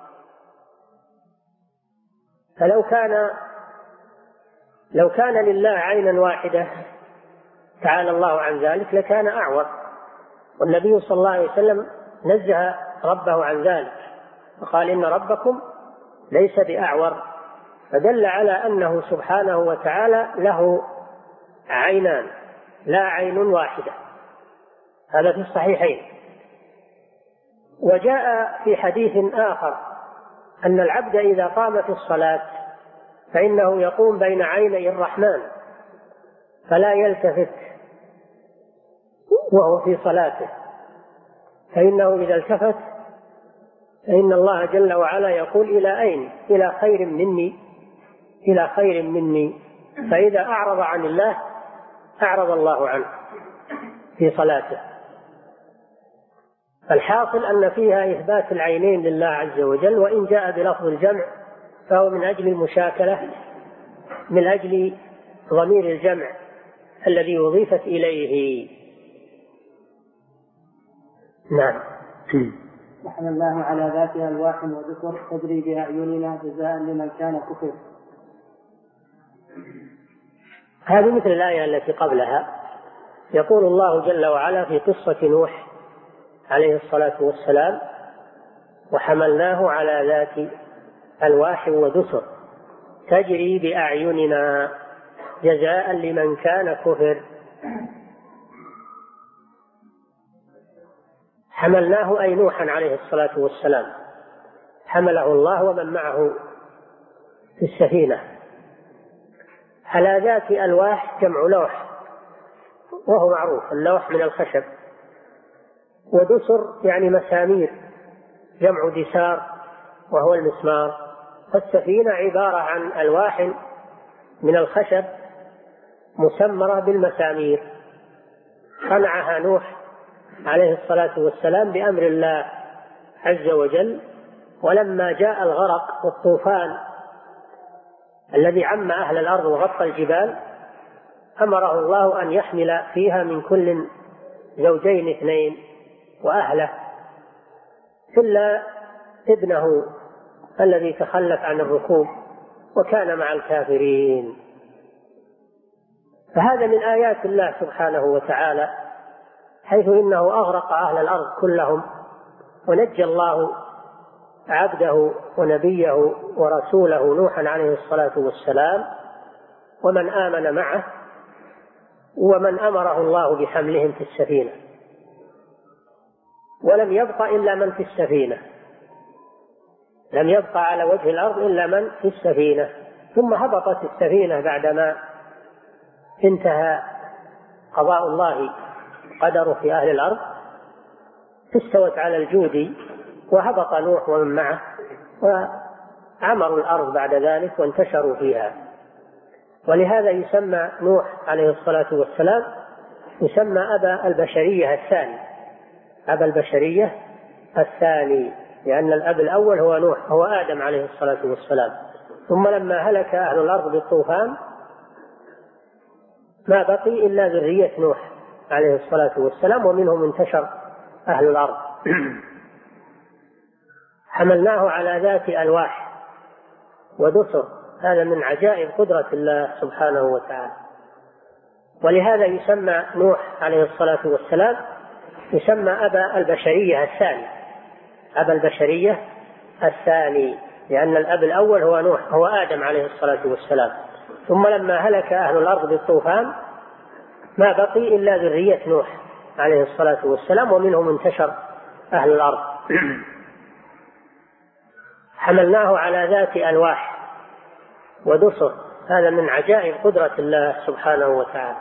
فلو كان لو كان لله عينا واحدة تعالى الله عن ذلك لكان أعور، والنبي صلى الله عليه وسلم نزه ربه عن ذلك وقال إن ربكم ليس بأعور، فدل على أنه سبحانه وتعالى له عينان لا عين واحدة، هذا في الصحيحين. وجاء في حديث آخر أن العبد إذا قام في الصلاة فإنه يقوم بين عيني الرحمن فلا يلتفت وهو في صلاته، فإنه إذا التفت فإن الله جل وعلا يقول إلى أين؟ إلى خير مني إلى خير مني، فإذا أعرض عن الله أعرض الله عنه في صلاته. الحاصل أن فيها إثبات العينين لله عز وجل، وإن جاء بلفظ الجمع فهو من أجل المشاكلة، من أجل ضمير الجمع الذي أضيفت إليه. نعم. وحملناه على ذات ألواح وذكر تجري بأعيننا جزاء لمن كان كفر. هذه مثل الآية التي قبلها، يقول الله جل وعلا في قصة نوح عليه الصلاة والسلام: وحملناه على ذات ألواح ودسر تجري بأعيننا جزاء لمن كان كفر. حملناه أي نوحا عليه الصلاة والسلام، حمله الله ومن معه في السفينة على ذات ألواح، جمع لوح وهو معروف اللوح من الخشب، ودسر يعني مسامير، جمع دسار وهو المسمار. فالسفينة عبارة عن ألواح من الخشب مسمرة بالمسامير، صنعها نوح عليه الصلاة والسلام بأمر الله عز وجل. ولما جاء الغرق والطوفان الذي عم أهل الأرض وغطى الجبال أمره الله أن يحمل فيها من كل زوجين اثنين وأهله إلا ابنه الذي تخلف عن الركوب وكان مع الكافرين. فهذا من آيات الله سبحانه وتعالى، حيث إنه أغرق أهل الأرض كلهم، ونجى الله عبده ونبيه ورسوله نوحا عليه الصلاة والسلام ومن آمن معه ومن أمره الله بحملهم في السفينة، ولم يبق إلا من في السفينة، لم يبق على وجه الأرض إلا من في السفينة. ثم هبطت السفينة بعدما انتهى قضاء الله قدره في أهل الأرض، استوت على الجود، وهبط نوح ومن معه وعمروا الأرض بعد ذلك وانتشروا فيها. ولهذا يسمى نوح عليه الصلاة والسلام يسمى أبا البشرية الثاني، أبا البشرية الثاني، لأن الأب الأول هو نوح، هو آدم عليه الصلاة والسلام. ثم لما هلك أهل الأرض بالطوفان ما بقي إلا ذرية نوح عليه الصلاة والسلام، ومنهم انتشر أهل الأرض. حملناه على ذات ألواح ودسر، هذا من عجائب قدرة الله سبحانه وتعالى. ولهذا يسمى نوح عليه الصلاة والسلام يسمى أبا البشرية الثاني، أبا البشرية الثاني، لأن الأب الأول هو نوح، هو آدم عليه الصلاة والسلام. ثم لما هلك أهل الأرض بالطوفان ما بقي إلا ذرية نوح عليه الصلاة والسلام، ومنهم انتشر أهل الأرض. حملناه على ذات ألواح ودسر، هذا من عجائب قدرة الله سبحانه وتعالى.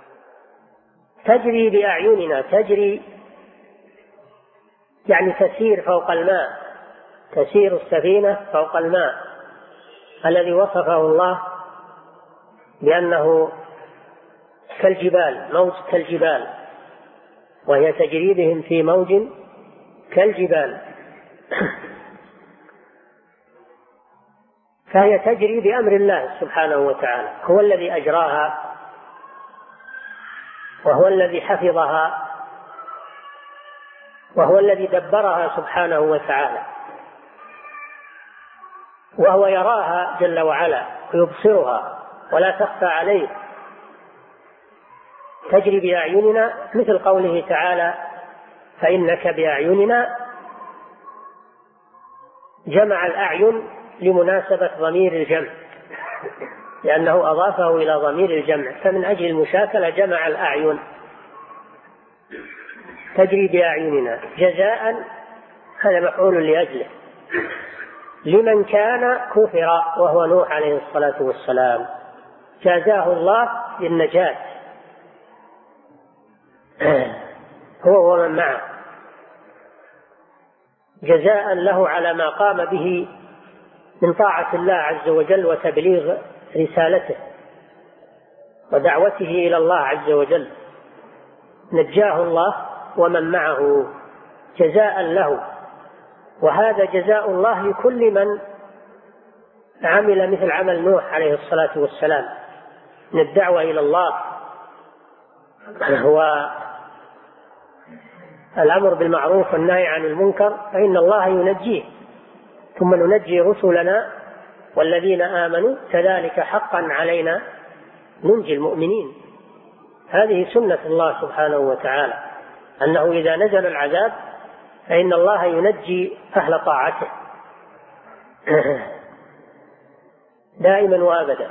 تجري بأعيننا، تجري يعني تسير فوق الماء، تسير السفينة فوق الماء الذي وصفه الله بأنه كالجبال، موج كالجبال، وهي تجري بهم في موج كالجبال. فهي تجري بأمر الله سبحانه وتعالى، هو الذي أجراها وهو الذي حفظها وهو الذي دبرها سبحانه وتعالى، وهو يراها جل وعلا ويبصرها ولا تخفى عليه. تجري بأعيننا، مثل قوله تعالى فإنك بأعيننا، جمع الأعين لمناسبة ضمير الجمع، لأنه أضافه إلى ضمير الجمع، فمن أجل المشاكلة جمع الأعين. تجري بأعيننا جزاء، هذا مفعول لأجله، لمن كان كفر وهو نوح عليه الصلاة والسلام، جازاه الله بالنجاة هو ومن معه، جزاء له على ما قام به من طاعة الله عز وجل وتبليغ رسالته ودعوته إلى الله عز وجل. نجاه الله ومن معه جزاء له، وهذا جزاء الله لكل من عمل مثل عمل نوح عليه الصلاة والسلام من الدعوة إلى الله، هو الأمر بالمعروف والنهي عن المنكر، فإن الله ينجيه. ثم ننجي رسلنا والذين آمنوا كذلك حقا علينا ننجي المؤمنين. هذه سنة الله سبحانه وتعالى، أنه إذا نزل العذاب فإن الله ينجي أهل طاعته دائما وأبدا،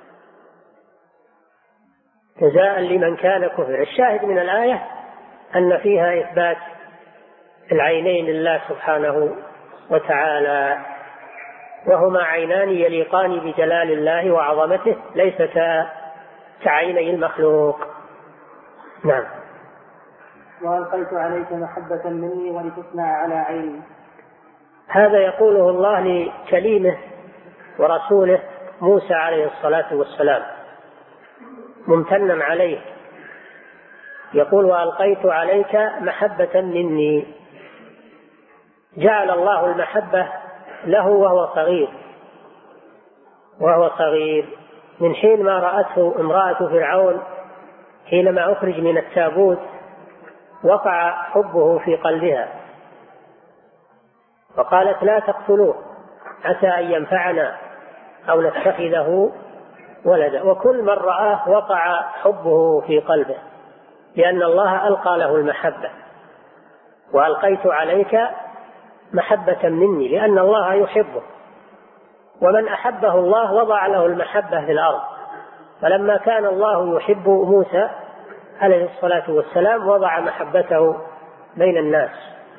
جزاء لمن كان كفر. الشاهد من الآية أن فيها إثبات العينين لله سبحانه وتعالى، وهما عينان يليقان بجلال الله وعظمته، ليس كعيني المخلوق. نعم. وألقيت عليك محبة مني ولتصنع على عيني، هذا يقوله الله لكليمه ورسوله موسى عليه الصلاة والسلام ممتنا عليه، يقول وألقيت عليك محبة مني. جعل الله المحبة له وهو صغير وهو صغير من حين ما رأته امرأة فرعون حينما أخرج من التابوت، وقع حبه في قلبها وقالت لا تقتلوه عسى أن ينفعنا أو نتخذه ولدا. وكل من رآه وقع حبه في قلبه، لأن الله ألقى له المحبة. وألقيت عليك محبة مني، لأن الله يحبه، ومن أحبه الله وضع له المحبة في الأرض. فلما كان الله يحب موسى عليه الصلاة والسلام وضع محبته بين الناس،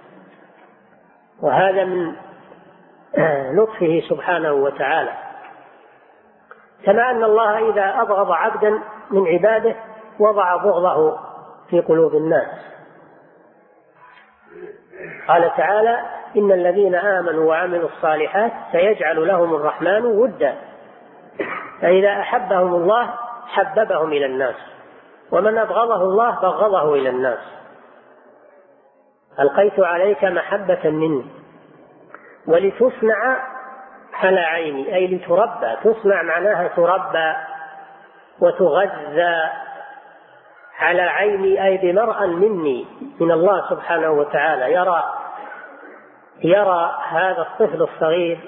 وهذا من لطفه سبحانه وتعالى. كما أن الله إذا أبغض عبدا من عباده وضع بغضه في قلوب الناس. قال تعالى: إن الذين آمنوا وعملوا الصالحات سيجعل لهم الرحمن ودا. فإذا أحبهم الله حببهم إلى الناس، ومن أبغضه الله بغضه إلى الناس. ألقيت عليك محبة مني ولتصنع على عيني، أي لتربى. تصنع معناها تربى وتغذى على عيني، أي بمرأ مني من الله سبحانه وتعالى. يرى يرى هذا الطفل الصغير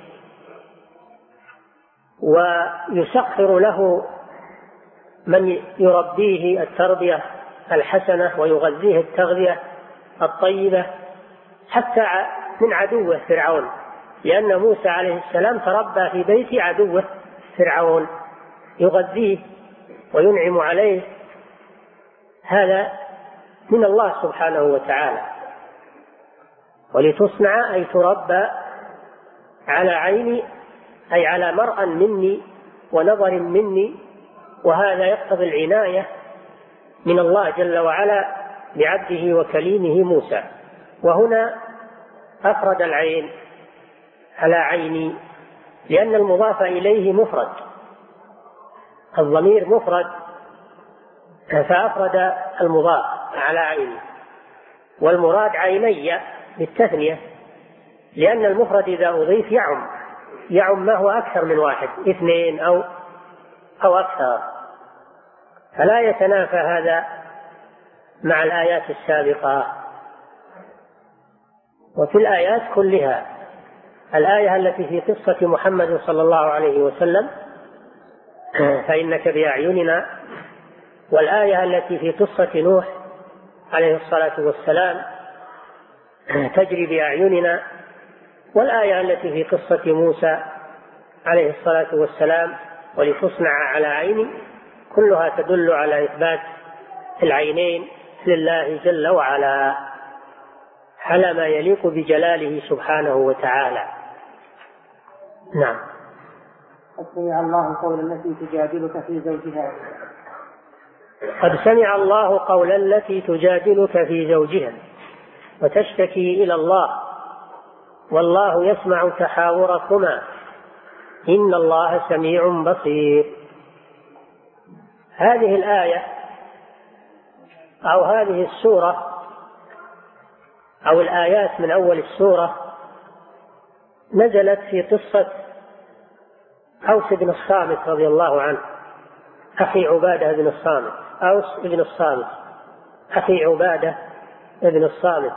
ويسخر له من يربيه التربية الحسنة ويغذيه التغذية الطيبة، حتى من عدوه فرعون، لأن موسى عليه السلام تربى في بيت عدوه فرعون، يغذيه وينعم عليه. هذا من الله سبحانه وتعالى. ولتصنع أي تربى على عيني، أي على مرء مني ونظر مني. وهذا يقتضي العناية من الله جل وعلا بعبده وكليمه موسى. وهنا أفرد العين على عيني، لأن المضاف إليه مفرد، الضمير مفرد، فأفرد المضاف على عيني. والمراد عيني بالتثنية، لأن المفرد إذا أضيف يعم يعم ما هو أكثر من واحد، اثنين أو أو أكثر، فلا يتنافى هذا مع الآيات السابقة. وفي الآيات كلها، الآية التي في قصة محمد صلى الله عليه وسلم فإنك بأعيننا، والآية التي في قصة نوح عليه الصلاة والسلام تجري بأعيننا، والآية التي في قصة موسى عليه الصلاة والسلام ولتصنع على عيني، كلها تدل على إثبات العينين لله جل وعلا على ما يليق بجلاله سبحانه وتعالى. نعم. قد سمع الله قول التي تجادلك في زوجها قد سمع الله قول التي تجادلك في زوجها وتشتكي إلى الله والله يسمع تحاوركما إن الله سميع بصير. هذه الآية أو هذه السورة أو الآيات من أول السورة نزلت في قصة أوس بن الصامت رضي الله عنه، أخي عبادة بن الصامت، أوس بن الصامت أخي عبادة بن الصامت،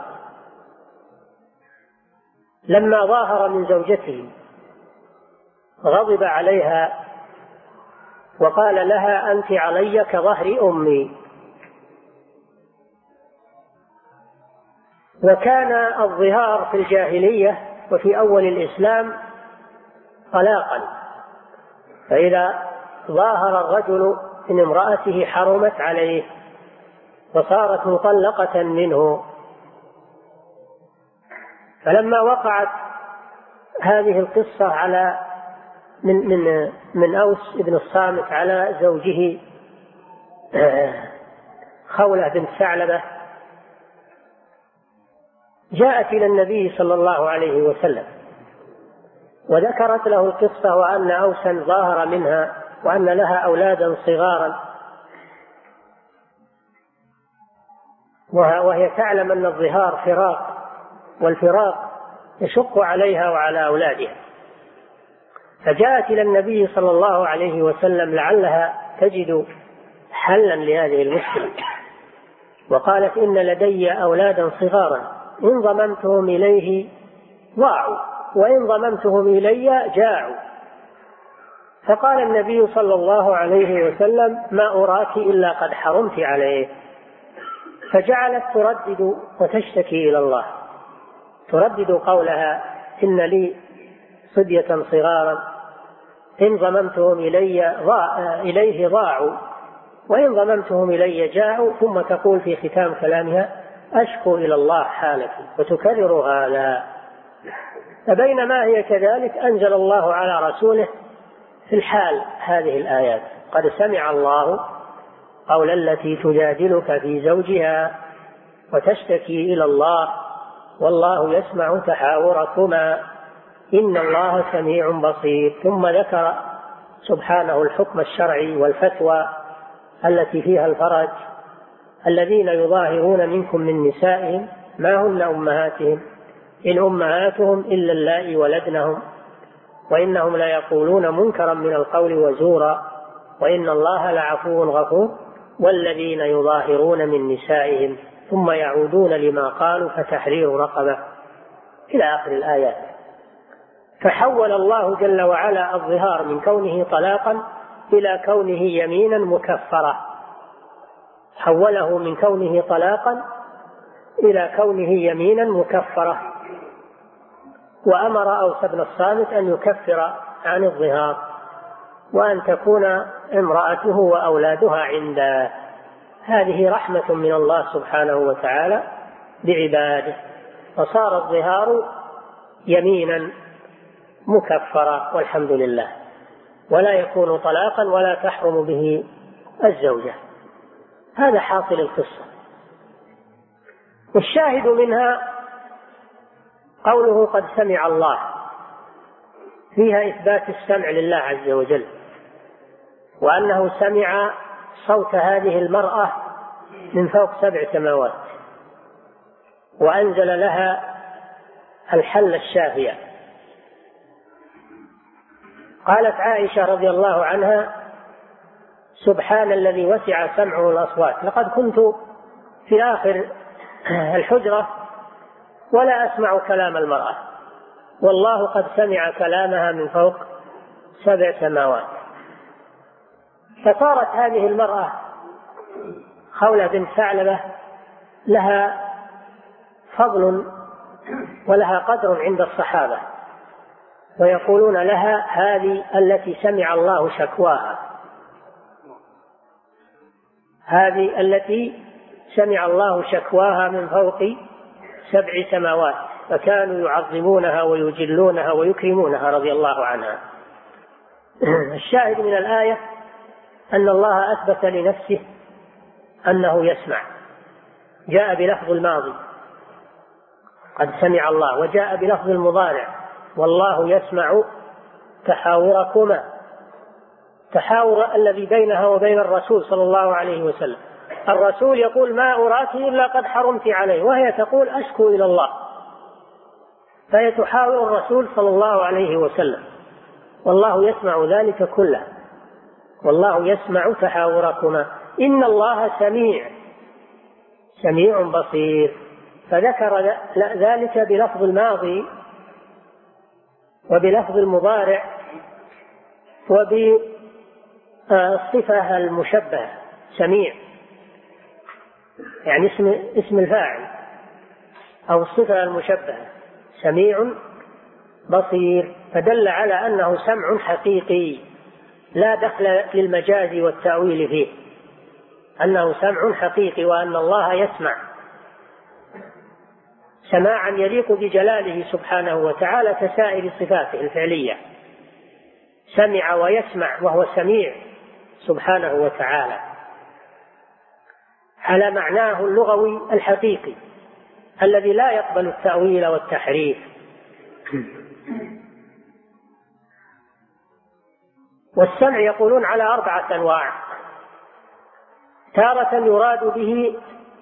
لما ظاهر من زوجته غضب عليها وقال لها أنت علي كظهر أمي. وكان الظهار في الجاهلية وفي أول الإسلام طلاقا، فإذا ظاهر الرجل من امرأته حرمت عليه وصارت مطلقة منه. فلما وقعت هذه القصة على من من من أوس بن الصامت على زوجه خولة بنت ثعلبة، جاءت إلى النبي صلى الله عليه وسلم وذكرت له القصة، وأن أوسا ظاهر منها وأن لها أولادا صغارا، وهي تعلم أن الظهار فراق، والفراق يشق عليها وعلى أولادها. فجاءت إلى النبي صلى الله عليه وسلم لعلها تجد حلا لهذه المشكلة، وقالت إن لدي أولادا صغارا إن ضممتهم إليه ضاعوا وإن ضممتهم إلي جاعوا. فقال النبي صلى الله عليه وسلم: ما أراك إلا قد حرمت عليه. فجعلت تردد وتشتكي إلى الله، تردد قولها: إن لي صبية صغارا إن ضممتهم إلي ضاع إليه ضاعوا وإن ضممتهم إلي جاعوا، ثم تقول في ختام كلامها: أشكو إلى الله حالتي، وتكرر هذا. فبينما هي كذلك أنزل الله على رسوله في الحال هذه الآيات: قد سمع الله قول التي تجادلك في زوجها وتشتكي إلى الله والله يسمع تحاوركما إن الله سميع بصير. ثم ذكر سبحانه الحكم الشرعي والفتوى التي فيها الفرج: الذين يظاهرون منكم من نسائهم ما هن أمهاتهم إن أمهاتهم إلا اللائي ولدنهم وإنهم ليقولون منكرا من القول وزورا وإن الله لعفو غفور والذين يظاهرون من نسائهم ثم يعودون لما قالوا فتحرير رقبة إلى آخر الآيات. فحول الله جل وعلا الظهار من كونه طلاقا إلى كونه يمينا مكفرة، حوله من كونه طلاقا إلى كونه يمينا مكفرة. وأمر أوس بن الصامت أن يكفر عن الظهار وأن تكون امرأته وأولادها عنده. هذه رحمة من الله سبحانه وتعالى بعباده، فصار الظهار يمينا مكفرة والحمد لله، ولا يكون طلاقا ولا تحرم به الزوجة. هذا حاصل القصة. والشاهد منها قوله: قد سمع الله، فيها إثبات السمع لله عز وجل، وأنه سمع صوت هذه المرأة من فوق سبع سماوات وأنزل لها الحل الشافية. قالت عائشة رضي الله عنها: سبحان الذي وسع سمعه الأصوات، لقد كنت في آخر الحجرة ولا أسمع كلام المرأة، والله قد سمع كلامها من فوق سبع سماوات. فصارت هذه المرأة خولة بنت ثعلبة لها فضل ولها قدر عند الصحابة، ويقولون لها: هذه التي سمع الله شكواها، هذه التي سمع الله شكواها من فوق سبع سماوات. فكانوا يعظمونها ويجلونها ويكرمونها رضي الله عنها. الشاهد من الآية أن الله أثبت لنفسه أنه يسمع، جاء بلفظ الماضي قد سمع الله، وجاء بلفظ المضارع والله يسمع تحاوركما، تحاور الذي بينها وبين الرسول صلى الله عليه وسلم. الرسول يقول: ما أراك إلا قد حرمت عليه، وهي تقول: أشكو إلى الله. فهي تحاور الرسول صلى الله عليه وسلم، والله يسمع ذلك كله، والله يسمع تحاوركما إن الله سميع سميع بصير. فذكر ذلك بلفظ الماضي وبلفظ المضارع وبالصفة المشبهة سميع، يعني اسم اسم الفاعل أو الصفة المشبهة سميع بصير، فدل على أنه سمع حقيقي لا دخل للمجاز والتأويل فيه، أنه سمع حقيقي وأن الله يسمع سماعا يليق بجلاله سبحانه وتعالى كسائر صفاته الفعلية. سمع ويسمع وهو سميع سبحانه وتعالى على معناه اللغوي الحقيقي الذي لا يقبل التأويل والتحريف. والسمع يقولون على أربعة أنواع: تارة يراد به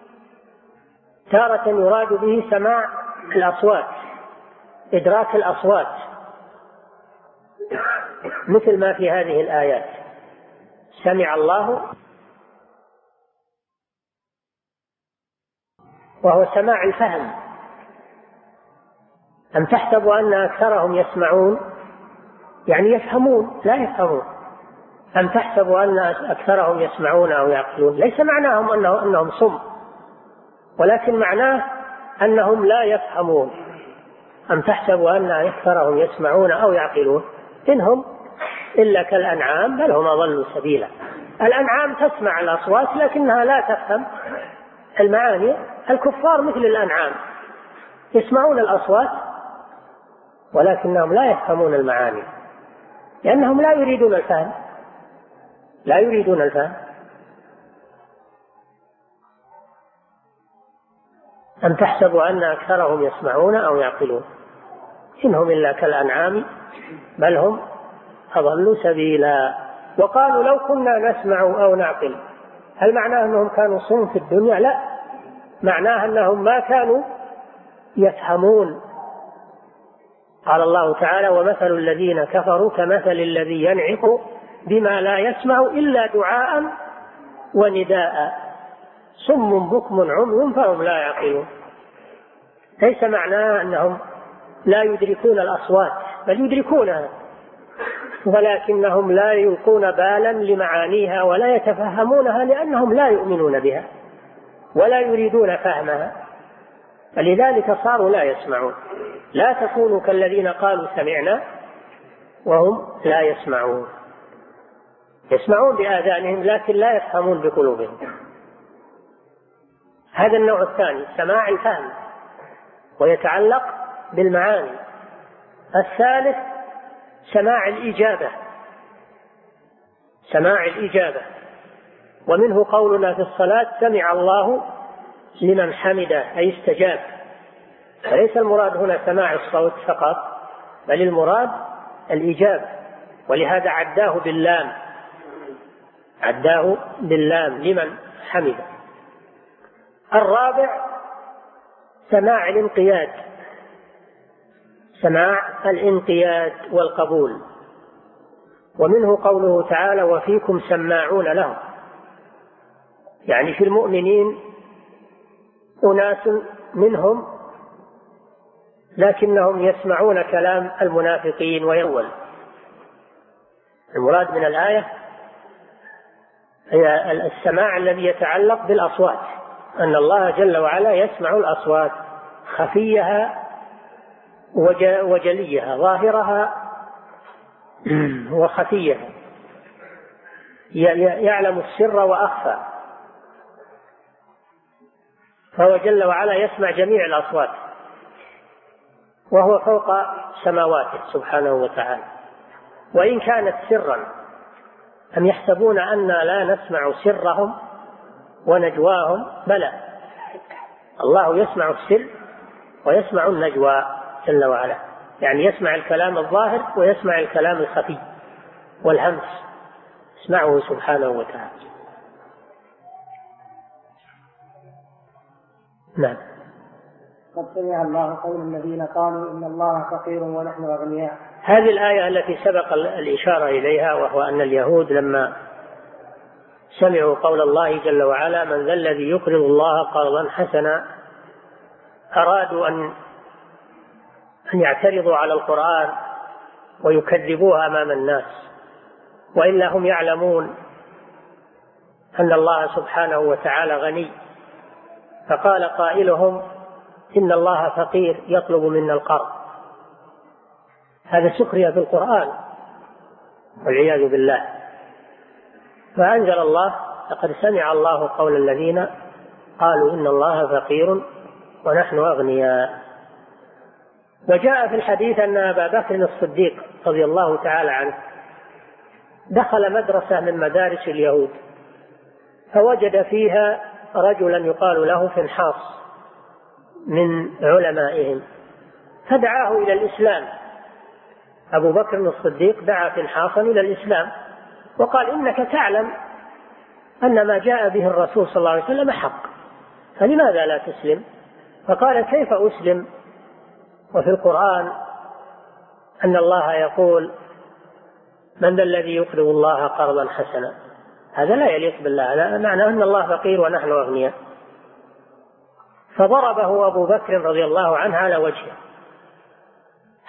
تارة يراد به سماع الأصوات، إدراك الأصوات، مثل ما في هذه الآيات: سمع الله، وهو سماع الفهم أم تحسب أن أكثرهم يسمعون يعني يفهمون، لا يفهمون. أم تحسب أن أكثرهم يسمعون أو يعقلون، ليس معناهم أنه أنهم صم، ولكن معناه أنهم لا يفهمون. أم تحسب أن أكثرهم يسمعون أو يعقلون، إنهم إلا كالأنعام بل هم أضلوا سبيلا. الأنعام تسمع الأصوات لكنها لا تفهم المعاني. الكفار مثل الأنعام يسمعون الأصوات ولكنهم لا يفهمون المعاني، لأنهم لا يريدون الفهم لا يريدون الفهم. أم تحسب أن أكثرهم يسمعون أو يعقلون، إنهم إلا كالأنعام بل هم أضلوا سبيلا. وقالوا لو كنا نسمع أو نعقل، هل معناه أنهم كانوا صم في الدنيا؟ لا، معناه أنهم ما كانوا يفهمون. قال الله تعالى: ومثل الذين كفروا كمثل الذي ينعق بما لا يسمع إلا دعاء ونداء صم بكم عمي فهم لا يعقلون. ليس معناه أنهم لا يدركون الأصوات، بل يدركونها، ولكنهم لا يلقون بالا لمعانيها ولا يتفهمونها، لأنهم لا يؤمنون بها ولا يريدون فهمها، فلذلك صاروا لا يسمعون. لا تكونوا كالذين قالوا سمعنا وهم لا يسمعون. يسمعون بآذانهم لكن لا يفهمون بقلوبهم. هذا النوع الثاني، سماع الفهم ويتعلق بالمعاني. الثالث سماع الإجابة سماع الإجابة ومنه قولنا في الصلاة: سمع الله لمن حمده، أي استجاب. فليس المراد هنا سماع الصوت فقط، بل المراد الإجابة، ولهذا عداه باللام عداه باللام لمن حمده. الرابع سماع الانقياد سماع الانقياد والقبول، ومنه قوله تعالى: وفيكم سماعون لهم، يعني في المؤمنين أناس منهم لكنهم يسمعون كلام المنافقين ويول. المراد من الآية هي السماع الذي يتعلق بالأصوات، أن الله جل وعلا يسمع الأصوات، خفيها وجليها، ظاهرها وخفيها، يعلم السر وأخفى، فهو جل وعلا يسمع جميع الأصوات وهو فوق سماواته سبحانه وتعالى. وإن كانت سرا، أم يحسبون أننا لا نسمع سرهم ونجواهم؟ بلى، الله يسمع السر ويسمع النجوى جل وعلا، يعني يسمع الكلام الظاهر ويسمع الكلام الخفي والهمس، يسمعه سبحانه وتعالى. نعم. قد سمع الله قول الذين قالوا إن الله فقير ونحن أغنياء. هذه الآية التي سبق الإشارة إليها، وهو أن اليهود لما سمعوا قول الله جل وعلا: من ذا الذي يقرض الله قرضا حسنا، أرادوا أن أن يعترضوا على القرآن ويكذبوه أمام الناس، وإلا هم يعلمون أن الله سبحانه وتعالى غني. فقال قائلهم: إن الله فقير يطلب منا القرض. هذا سخرية بالقرآن والعياذ بالله. فأنزل الله: لقد سمع الله قول الذين قالوا إن الله فقير ونحن أغنياء. وجاء في الحديث أن أبا بكر الصديق رضي الله تعالى عنه دخل مدرسة من مدارس اليهود، فوجد فيها رجلا يقال له فنحاص من علمائهم، فدعاه إلى الإسلام. أبو بكر الصديق دعا فنحاصا إلى الإسلام وقال: إنك تعلم أن ما جاء به الرسول صلى الله عليه وسلم حق، فلماذا لا تسلم؟ فقال: كيف أسلم وفي القرآن أن الله يقول: من ذا الذي يقرض الله قرضا حسنا؟ هذا لا يليق بالله، لا معنى أن الله فقير ونحن أغنياء. فضربه أبو بكر رضي الله عنه على وجهه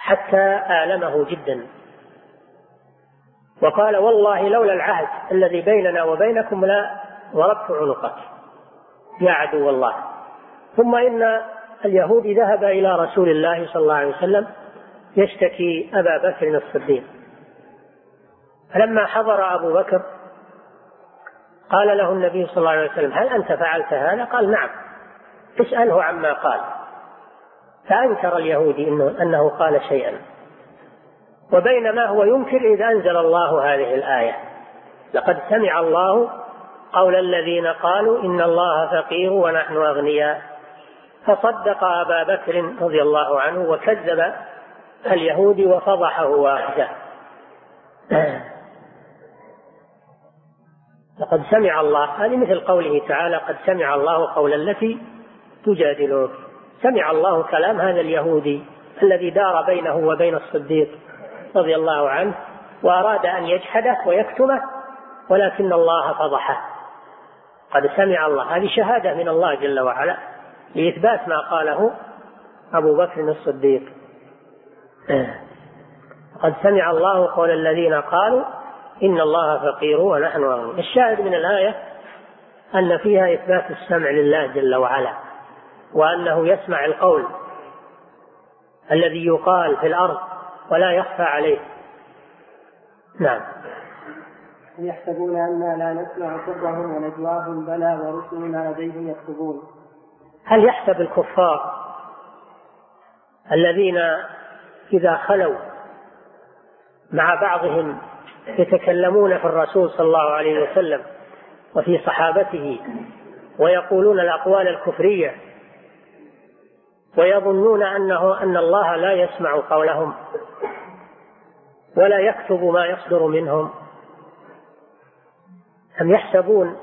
حتى آلمه جدا، وقال والله لولا العهد الذي بيننا وبينكم لا ضربت عنقك يا عدو الله. ثم إن اليهودي ذهب إلى رسول الله صلى الله عليه وسلم يشتكي أبا بكر الصديق، فلما حضر أبو بكر قال له النبي صلى الله عليه وسلم هل أنت فعلت هذا؟ قال نعم، اسأله عما قال. فأنكر اليهودي إنه, أنه قال شيئا، وبينما هو ينكر إذ أنزل الله هذه الآية لقد سمع الله قول الذين قالوا إن الله فقير ونحن أغنياء، فصدق أبا بكر رضي الله عنه وكذب اليهودي وفضحه وأخزاه. لقد سمع الله، هذه مثل قوله تعالى قد سمع الله قول التي تجادلك. سمع الله كلام هذا اليهودي الذي دار بينه وبين الصديق رضي الله عنه وأراد أن يجحده ويكتمه، ولكن الله فضحه. قد سمع الله، هذه شهادة من الله جل وعلا لإثبات ما قاله أبو بكر الصديق. قد سمع الله قول الذين قالوا إن الله فقير ونحن أغنياء. الشاهد من الآية أن فيها إثبات السمع لله جل وعلا، وأنه يسمع القول الذي يقال في الأرض ولا يخفى عليه. نعم. يحسبون أننا لا نسمع سرهم ونجواهم بلى ورسلنا لديهم يكتبون. هل يحسب الكفار الذين إذا خلوا مع بعضهم يتكلمون في الرسول صلى الله عليه وسلم وفي صحابته ويقولون الأقوال الكفرية ويظنون أنه أن الله لا يسمع قولهم ولا يكتب ما يصدر منهم؟ هم يحسبون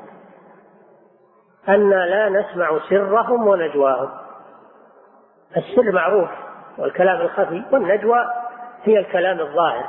أن لا نسمع سرهم ونجواهم؟ السر معروف والكلام الخفي، والنجوى هي الكلام الظاهر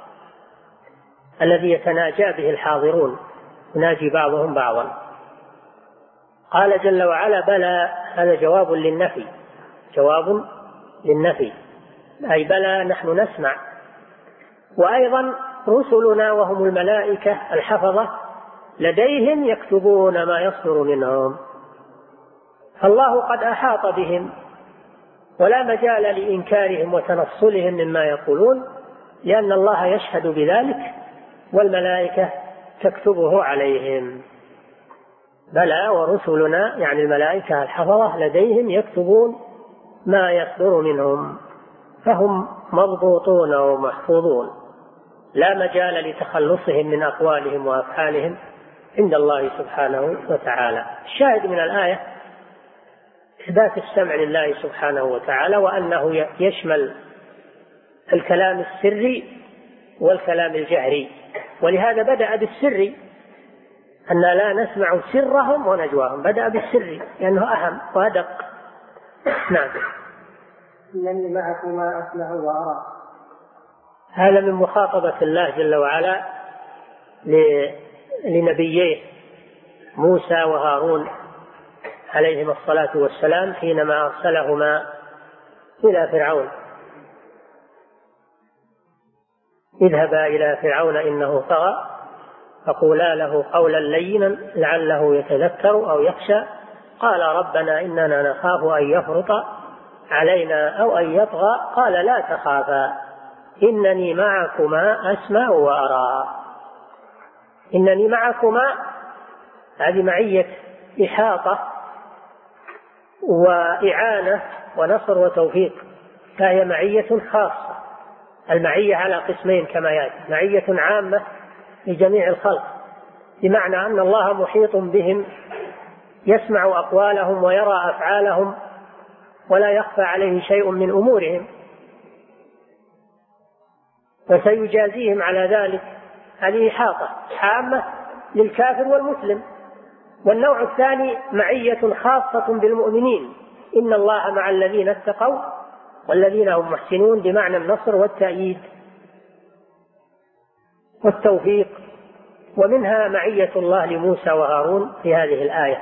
الذي يتناجى به الحاضرون، يناجي بعضهم بعضا. قال جل وعلا بلى، هذا جواب للنفي، جواب للنفي أي بلى نحن نسمع. وأيضا رسلنا وهم الملائكة الحفظة لديهم يكتبون ما يصدر منهم. فالله قد أحاط بهم ولا مجال لإنكارهم وتنصلهم مما يقولون، لأن الله يشهد بذلك والملائكة تكتبه عليهم. بلى ورسلنا يعني الملائكة الحفظة لديهم يكتبون ما يصدر منهم، فهم مضبوطون ومحفوظون، لا مجال لتخلصهم من أقوالهم وأفعالهم عند الله سبحانه وتعالى. الشاهد من الآية إثبات السمع لله سبحانه وتعالى، وأنه يشمل الكلام السري والكلام الجهري، ولهذا بدأ بالسر، أن لا نسمع سرهم ونجواهم، بدأ بالسر لأنه أهم وأدق. نعم. إنني معكم ما أسمع وأرى. هذا من مخاطبة الله جل وعلا لنبييه موسى وهارون عليهما الصلاة والسلام حينما أرسلهما إلى فرعون: اذهبا إلى فرعون إنه طغى فقولا له قولا لينا لعله يتذكر أو يخشى قال ربنا إننا نخاف أن يفرط علينا أو أن يطغى قال لا تخافا إنني معكما أسمع وأرى. إنني معكما هذه معية إحاطة وإعانة ونصر وتوفيق، فهي معية خاصة. المعية على قسمين كما يأتي: معية عامة لجميع الخلق، بمعنى أن الله محيط بهم يسمع أقوالهم ويرى أفعالهم ولا يخفى عليه شيء من أمورهم، وسيجازيهم على ذلك. هذه إحاطة عامة للكافر والمسلم. والنوع الثاني معية خاصة بالمؤمنين: إن الله مع الذين اتقوا والذين هم محسنون، بمعنى النصر والتأييد والتوفيق. ومنها معية الله لموسى وهارون في هذه الآية: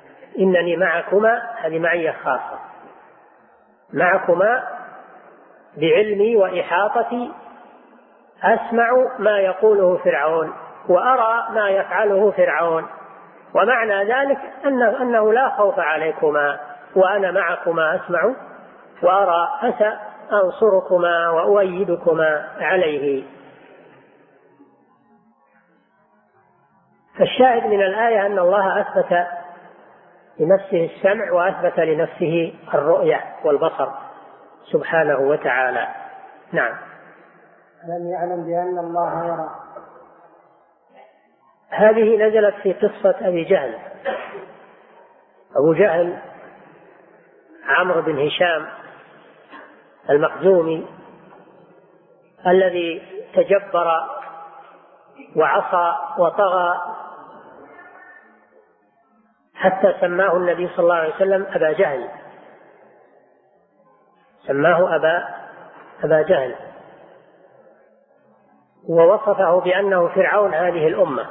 إنني معكما، هذه معية خاصة، معكما بعلمي وإحاطتي أسمع ما يقوله فرعون وأرى ما يفعله فرعون، ومعنى ذلك أنه, أنه لا خوف عليكما وأنا معكما أسمع وأرى فسأنصركما وأؤيدكما عليه. فالشاهد من الآية أن الله أثبت لنفسه السمع وأثبت لنفسه الرؤية والبصر سبحانه وتعالى. نعم. ألم يعلم بأن الله يرى. هذه نزلت في قصة أبي جهل. أبو جهل عمرو بن هشام المخزومي الذي تجبر وعصى وطغى حتى سماه النبي صلى الله عليه وسلم أبا جهل، سماه أبا أبا جهل، ووصفه بأنه فرعون هذه الأمة.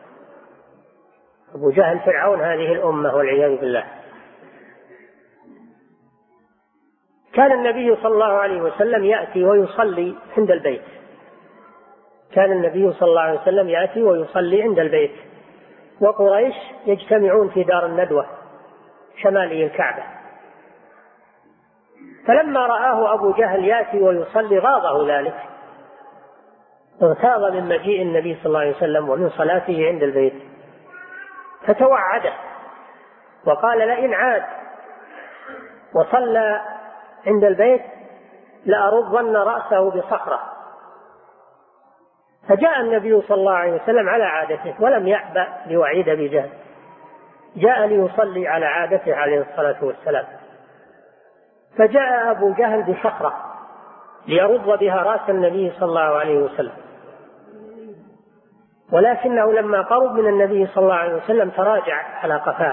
أبو جهل فرعون هذه الأمة والعياذ بالله. كان النبي صلى الله عليه وسلم يأتي ويصلي عند البيت، كان النبي صلى الله عليه وسلم يأتي ويصلي عند البيت، وقريش يجتمعون في دار الندوة شمالي الكعبة. فلما رآه أبو جهل يأتي ويصلي غاضه ذلك، اغتاظ من مجيء النبي صلى الله عليه وسلم ومن صلاته عند البيت، فتوعده وقال لئن عاد وصلى عند البيت لأرضن رأسه بصخرة. فجاء النبي صلى الله عليه وسلم على عادته ولم يأبأ لوعيد أبي جهل، جاء ليصلي على عادته عليه الصلاة والسلام. فجاء أبو جهل بصخرة ليرض بها رأس النبي صلى الله عليه وسلم، ولكنه لما قرب من النبي صلى الله عليه وسلم تراجع على قفاه،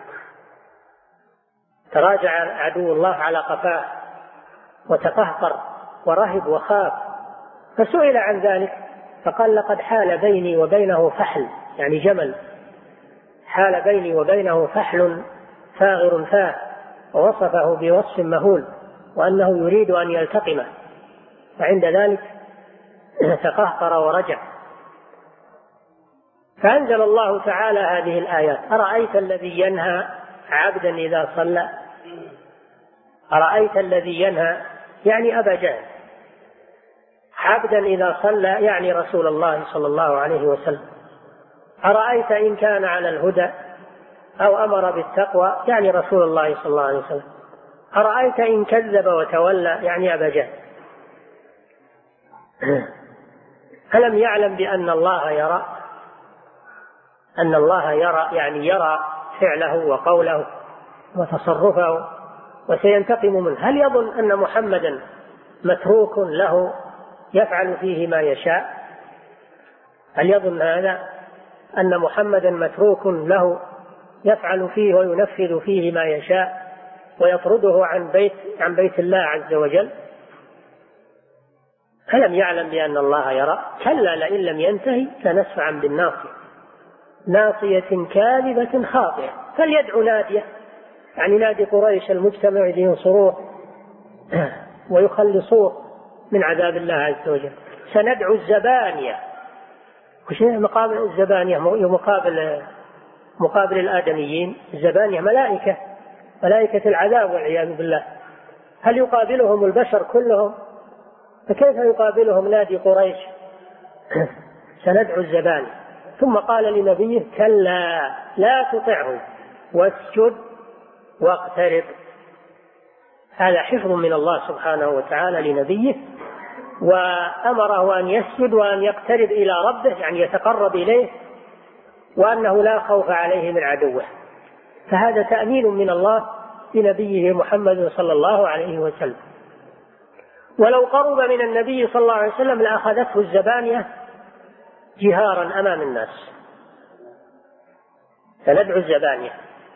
تراجع عدو الله على قفاه وتقهقر ورهب وخاف. فسئل عن ذلك فقال لقد حال بيني وبينه فحل، يعني جمل، حال بيني وبينه فحل فاغر فاه، ووصفه بوصف مهول وأنه يريد أن يلتقمه، فعند ذلك تقهقر ورجع. فأنزل الله تعالى هذه الآيات: أرأيت الذي ينهى عبدا إذا صلى، أرأيت الذي ينهى يعني أبا جهل، عبدا إذا صلى يعني رسول الله صلى الله عليه وسلم، أرأيت إن كان على الهدى أو أمر بالتقوى يعني رسول الله صلى الله عليه وسلم، أرأيت إن كذب وتولى يعني أبا جهل. ألم يعلم بأن الله يرى؟ أن الله يرى يعني يرى فعله وقوله وتصرفه وسينتقم منه. هل يظن أن محمدا متروك له يفعل فيه ما يشاء؟ هل يظن هذا أن محمدا متروك له يفعل فيه وينفذ فيه ما يشاء ويطرده عن بيت عن بيت الله عز وجل؟ ألم يعلم بأن الله يرى؟ كلا لئن لم ينتهي لنسفعا بالناصية، ناصية كاذبة خاطئة، فليدعو ناديه، يعني نادي قريش المجتمع لينصروه ويخلصوه من عذاب الله عز وجل. سندعو الزبانية، وش مقابل الزبانية؟ مقابل مقابل الآدميين. الزبانية ملائكة، ملائكة العذاب والعياذ بالله. هل يقابلهم البشر كلهم؟ فكيف يقابلهم نادي قريش؟ سندعو الزبانية. ثم قال لنبيه: كلا لا تطعه واسجد واقترب. هذا حفظ من الله سبحانه وتعالى لنبيه، وأمره أن يسجد وأن يقترب إلى ربه، يعني يتقرب إليه، وأنه لا خوف عليه من عدوه. فهذا تأمين من الله لنبيه محمد صلى الله عليه وسلم. ولو قرب من النبي صلى الله عليه وسلم لأخذته الزبانية جهارا أمام الناس. فندعو الزبانية.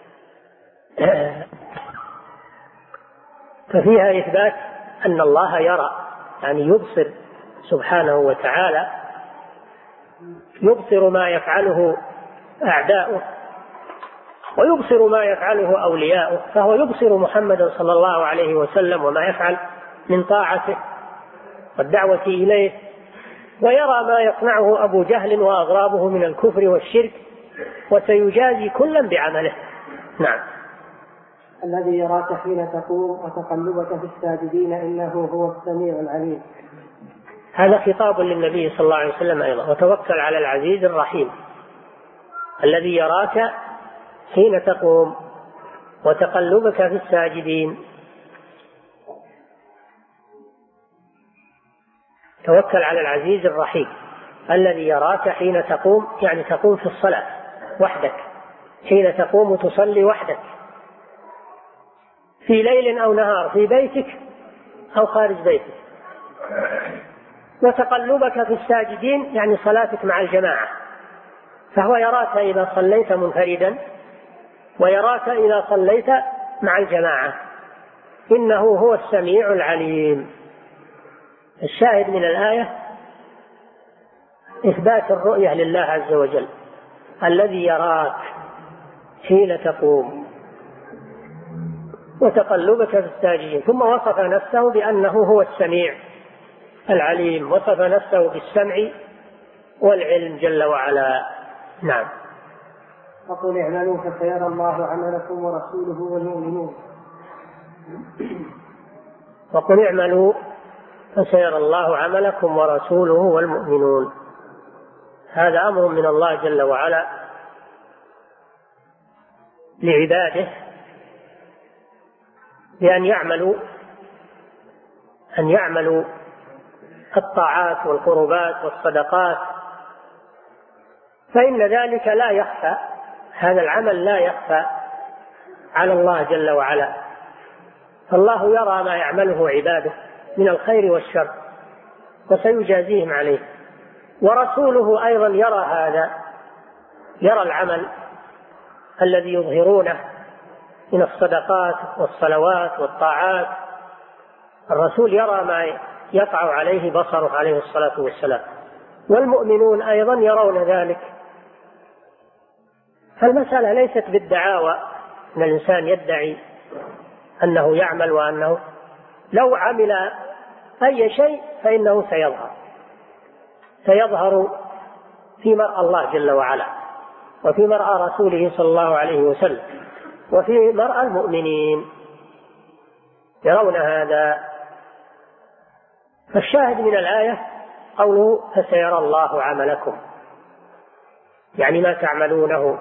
ففيها إثبات أن الله يرى، يعني يبصر سبحانه وتعالى، يبصر ما يفعله أعداؤه ويبصر ما يفعله أولياؤه، فهو يبصر محمدا صلى الله عليه وسلم وما يفعل من طاعته والدعوة إليه، ويرى ما يصنعه أبو جهل وأغرابه من الكفر والشرك، وسيجازي كلا بعمله. نعم. الذي يراك حين تقوم وتقلبك في الساجدين إنه هو السميع العليم. هذا خطاب للنبي صلى الله عليه وسلم أيضا: وتوكل على العزيز الرحيم الذي يراك حين تقوم وتقلبك في الساجدين. توكل على العزيز الرحيم الذي يراك حين تقوم، يعني تقوم في الصلاة وحدك، حين تقوم تصلي وحدك في ليل أو نهار، في بيتك أو خارج بيتك. وتقلبك في الساجدين يعني صلاتك مع الجماعة، فهو يراك إذا صليت منفردا ويراك إذا صليت مع الجماعة. إنه هو السميع العليم. الشاهد من الآية إثبات الرؤية لله عز وجل الذي يراك حين تقوم وتقلبك في الساجدين، ثم وصف نفسه بأنه هو السميع العليم، وصف نفسه بالسمع والعلم جل وعلا. نعم. وقل اعملوا فسيرى الله عملكم ورسوله والمؤمنون. وقل اعملوا فسيرى الله عملكم ورسوله والمؤمنون. هذا أمر من الله جل وعلا لعباده بأن يعملوا أن يعملوا الطاعات والقربات والصدقات، فإن ذلك لا يخفى، هذا العمل لا يخفى على الله جل وعلا، فالله يرى ما يعمله عباده من الخير والشر وسيجازيهم عليه. ورسوله أيضا يرى هذا، يرى العمل الذي يظهرونه من الصدقات والصلوات والطاعات. الرسول يرى ما يقع عليه بصره عليه الصلاة والسلام، والمؤمنون أيضا يرون ذلك. فالمسألة ليست بالدعاوى أن الإنسان يدعي أنه يعمل، وأنه لو عمل أي شيء فإنه سيظهر سيظهر في مرأى الله جل وعلا، وفي مرأى رسوله صلى الله عليه وسلم، وفي مرأى المؤمنين يرون هذا. فالشاهد من الآية قوله فسيرى الله عملكم، يعني ما تعملونه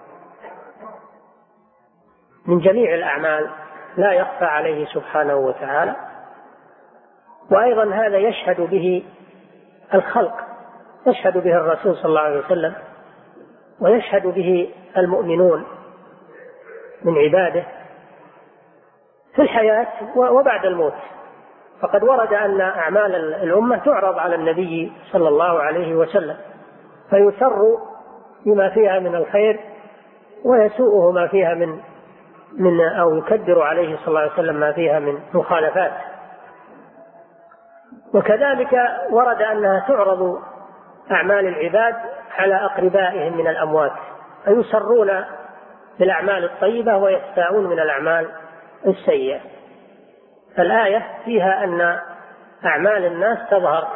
من جميع الأعمال لا يخفى عليه سبحانه وتعالى. وأيضا هذا يشهد به الخلق، يشهد به الرسول صلى الله عليه وسلم، ويشهد به المؤمنون من عباده في الحياة وبعد الموت. فقد ورد أن أعمال الأمة تعرض على النبي صلى الله عليه وسلم، فيسر بما فيها من الخير ويسوءه ما فيها من من أو يكدر عليه صلى الله عليه وسلم ما فيها من مخالفات. وكذلك ورد أنها تعرض أعمال العباد على أقربائهم من الأموات، فيسرون بالأعمال الطيبة ويستاءون من الأعمال السيئة. فالآية فيها أن أعمال الناس تظهر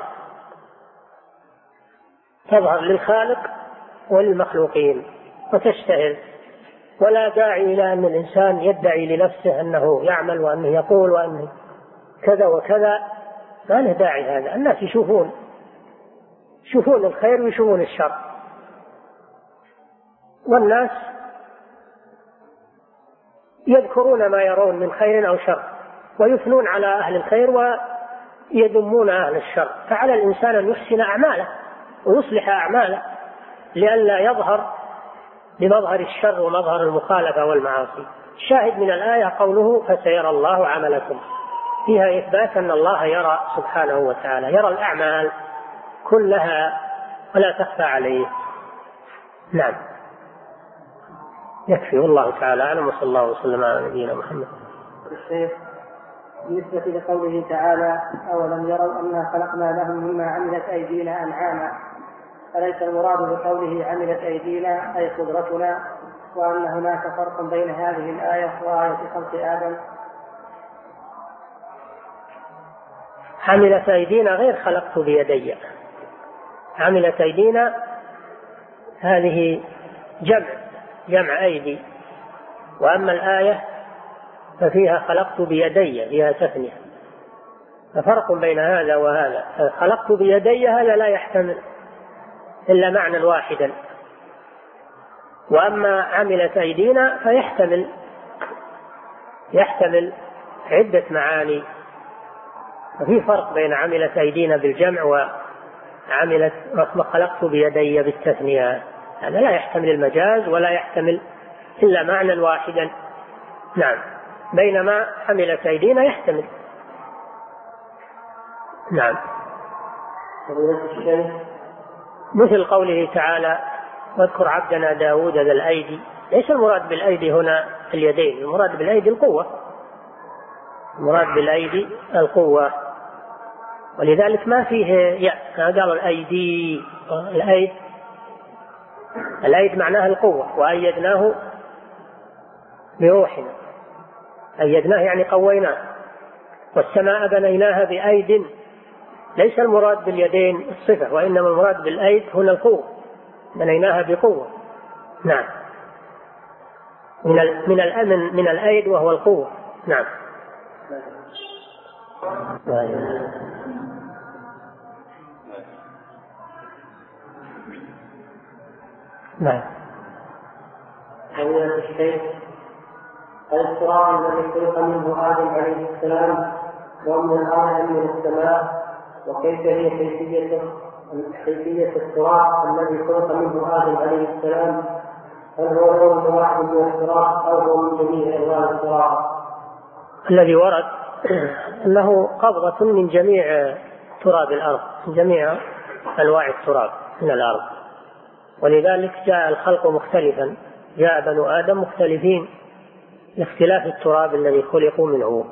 تظهر للخالق وللمخلوقين وتشتهر، ولا داعي إلى أن الإنسان يدعي لنفسه أنه يعمل وأنه يقول وأنه كذا وكذا، ما له داعي هذا. الناس يشوفون يشوفون الخير ويشوفون الشر، والناس يذكرون ما يرون من خير أو شر ويثنون على أهل الخير ويذمون أهل الشر. فعلى الإنسان أن يحسن أعماله ويصلح أعماله لئلا يظهر بمظهر الشر ومظهر المخالفة والمعاصي. الشاهد من الآية قوله فسيرى الله عملكم، فيها إثبات أن الله يرى سبحانه وتعالى، يرى الأعمال كلها ولا تخفى عليه. نعم. يكفي، والله تعالى أعلم، وصلى الله وسلم على نبينا محمد. الشيخ بالنسبة لقوله تعالى أولم يروا أنا خلقنا لهم مما عملت أيدينا أنعاما، أليس المراد بقوله عملت أيدينا أي قدرتنا، وأن هناك فرق بين هذه الآية وآية خلق آدم؟ عملت أيدينا غير خلقت بيدي. عملت أيدينا هذه جمع جمع أيدي، وأما الآية ففيها خلقت بيدي، فيها تثنية، ففرق بين هذا وهذا. خلقت بيدي هذا لا يحتمل إلا معنى واحدا، وأما عملت أيدينا فيحتمل يحتمل عدة معاني. ففي فرق بين عملت أيدينا بالجمع وعملت خلقت بيدي بالتثنية، هذا لا يحتمل المجاز ولا يحتمل إلا معنى واحدا. نعم، بينما عملت أيدينا يحتمل. نعم، مثل قوله تعالى واذكر عبدنا داود ذا الأيدي. ليس المراد بالأيدي هنا اليدين، المراد بالأيدي القوة، المراد بالأيدي القوة، ولذلك ما فيه يأ. قالوا الأيدي، الأيد الأيد معناها القوة، وأيدناه بروحنا، أيدناه يعني قويناه. والسماء بنيناها بأيد، ليس المراد باليدين الصفة، وإنما المراد بالأيد هنا القوة، بنيناها بقوة. نعم، من من الأمن من الأيد وهو القوة. نعم. نعم. هذا الشيء التراب الذي خلق منه آدم عليه السلام ومن الأرض من السماء، وكيف هي كيفية كيفية التراب الذي خلق منه آدم عليه السلام؟ هل هو لون واحد من التراب أو هو من جميع ألوان التراب؟ الذي ورد أنه قبضة من جميع تراب الأرض، من جميع أنواع التراب من الأرض، ولذلك جاء الخلق مختلفا، جاء بنو آدم مختلفين لاختلاف التراب الذي خلقوا منه،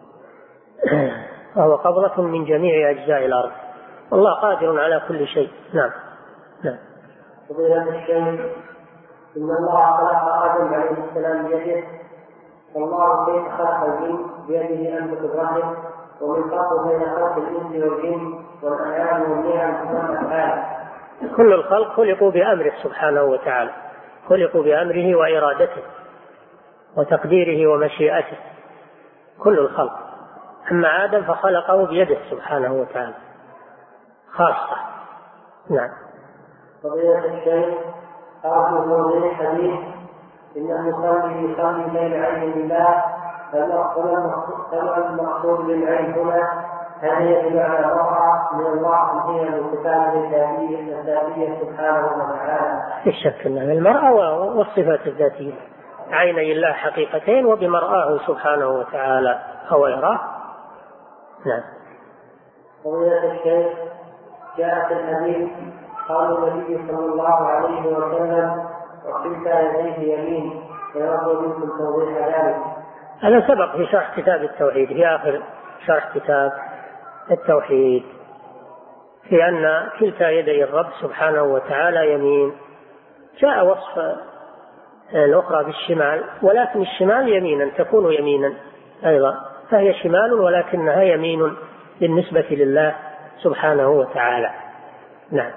وهو قبضة من جميع أجزاء الأرض، والله قادر على كل شيء. نعم. نعم. فضيلة الشيخ، إن الله خلق آدم عليه السلام بيده، فالله كيف خلق الجن بيده أنبت الظاهر، ومن فرق بين خلق الإنس والجن والأنعام والنعم والأفعال؟ كل الخلق خلقوا بأمره سبحانه وتعالى، خلقوا بأمره وإرادته وتقديره ومشيئته، كل الخلق. أما آدم فخلقه بيده سبحانه وتعالى خاصة. نعم. فضيلة الشيخ، أرجو موضوع حديث إن المصلي يصلي بين عين الله، فما المقصود بالعين هنا؟ هل هي بمعنى مرأة من الله هي من صفاته الذاتية الذاتية سبحانه وتعالى؟ لا شك أنها المرأة والصفات الذاتية، عيني الله حقيقتين وبمرآه سبحانه وتعالى هو يراه. نعم. فضيلة الشيخ، جاء في الحديث قال النبي صلى الله عليه وسلم وكلتا يديه يمين، فيرجو منكم توضيح ذلك. هذا سبق في شرح كتاب التوحيد، في آخر شرح كتاب التوحيد، في أن كلتا يدي الرب سبحانه وتعالى يمين. جاء وصف الأخرى بالشمال، ولكن الشمال يمينا تكون يمينا أيضا، فهي شمال ولكنها يمين بالنسبة لله سبحانه وتعالى. نعم.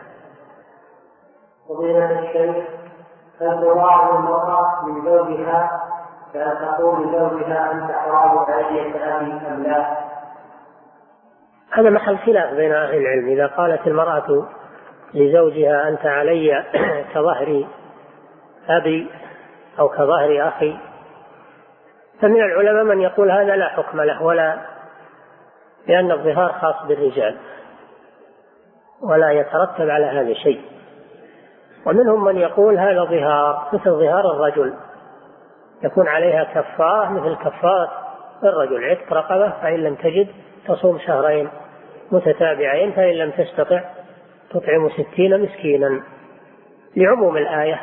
فضيلة الشيخ، هل تراعي المرأة من زوجها كأن تقول لزوجها أنت حرام علي كأبي أم لا؟ هذا محل خلاف بين أهل العلم. إذا قالت المرأة لزوجها أنت علي كظهر أبي أو كظهر أخي، فمن العلماء من يقول هذا لا حكم له، ولا لأن الظهار خاص بالرجال ولا يترتب على هذا شيء. ومنهم من يقول هذا ظهار مثل ظهار الرجل، يكون عليها كفارة مثل كفارة الرجل، عتق رقبة، فإن لم تجد تصوم شهرين متتابعين، فإن لم تستطع تطعم ستين مسكينا، لعموم الآية.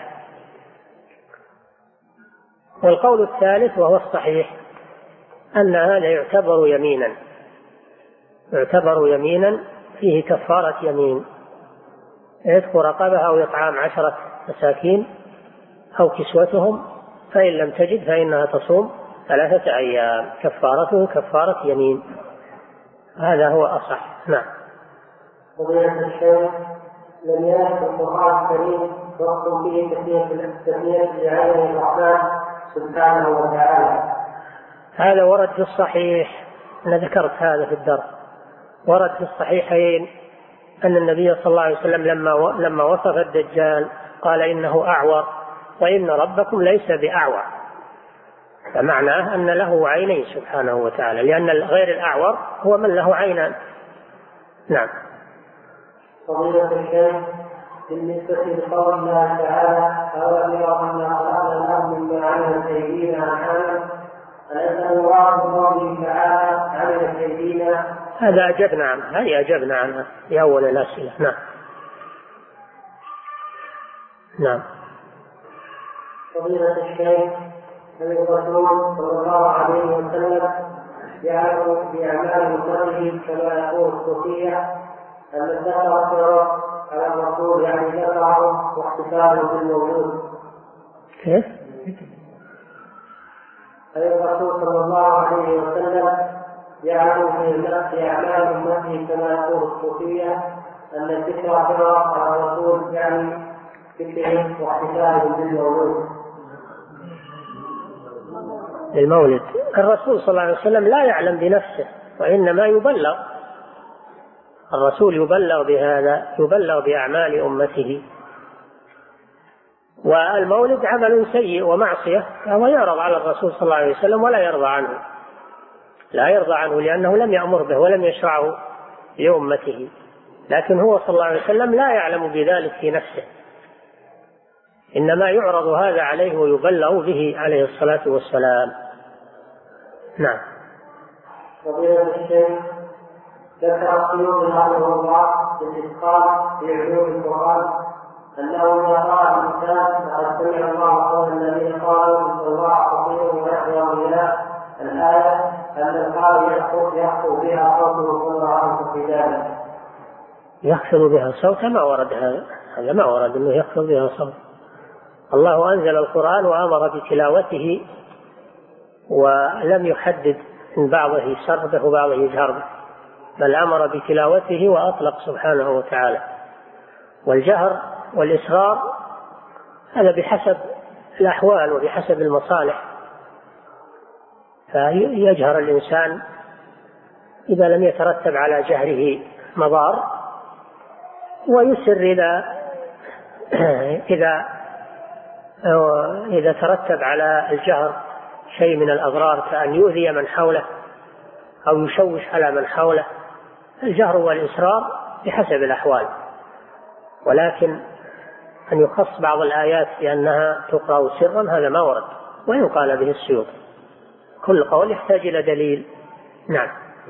والقول الثالث وهو الصحيح أن هذا يعتبر يمينا، يعتبر يمينا فيه كفارة يمين، عتق رقبة أو إطعام عشرة مساكين أو كسوتهم، فإن لم تجد فإنها تصوم ثلاثة أيام، كفارته كفارة يمين. هذا هو أصح. نعم. فضيلة الشيخ، لم يرد في القرآن الكريم وصف فيه تسمية بعين الرحمن سبحانه وتعالى. هذا ورد في الصحيح، أنا ذكرت هذا في الدرس، ورد في الصحيحين أن النبي صلى الله عليه وسلم لما لما وصف الدجال قال إنه أعور وإن ربكم ليس بأعور، فمعناه أن له عينين سبحانه وتعالى، لأن غير الأعور هو من له عينان. نعم. فضيلة الشيخ، بالنسبة لقول الله تعالى أولم يروا أنا خلقنا الأرض مما عملت أيدينا أنعاما، أليس المراد بقوله تعالى عملت أيدينا؟ هذا أجبنا عنه، هذه أجبنا عنها في أول الأسئلة. نعم. نعم. فضيلة الشيخ، الرسول صلى الله عليه وسلم يعلم بأعمال أمته كما يقول الصوفية أن الذكر على الرسول يعني ذكره واحتفاله بالمولود. كيف؟ أي الرسول صلى الله عليه وسلم يعلم في أعمال أمته كما يقول الصوفية أن الذكر على الرسول يعني ذكره واحتفاله بالمولود. المولد الرسول صلى الله عليه وسلم لا يعلم بنفسه، وإنما يبلغ، الرسول يبلغ بهذا، يبلغ بأعمال أمته. والمولد عمل سيء ومعصية، فهو يعرض على الرسول صلى الله عليه وسلم ولا يرضى عنه، لا يرضى عنه لأنه لم يأمر به ولم يشرعه لأمته، لكن هو صلى الله عليه وسلم لا يعلم بذلك في نفسه، إنما يعرض هذا عليه ويبلغ به عليه الصلاة والسلام. نعم. فضيلة الشيخ، ذكر السيوطي رحمه الله في الإتقان في علوم القرآن أنه إذا قرأ الإنسان فقد سمع الله قول الذين قالوا إن الله فقير ويحيى الإله الآية أن القارئ يخطو بها صوته صلى الله عليه وسلم. يخفض بها صوت؟ ما ورد هذا، هذا ما ورد أنه يخفض بها صوت. الله أنزل القرآن وأمر بتلاوته ولم يحدد من بعضه سر به وبعضه يجهر به، بل أمر بتلاوته وأطلق سبحانه وتعالى. والجهر والإسرار هذا بحسب الأحوال وبحسب المصالح، فيجهر الإنسان إذا لم يترتب على جهره مضار، ويسر إذا إذا إذا ترتب على الجهر شيء من الأضرار كأن يؤذي من حوله أو يشوش على من حوله. الجهر والإسرار بحسب الأحوال، ولكن أن يخص بعض الآيات بأنها تقرأ سرا هذا ما ورد، وإن قال به السيوط. كل قول يحتاج إلى دليل. نعم.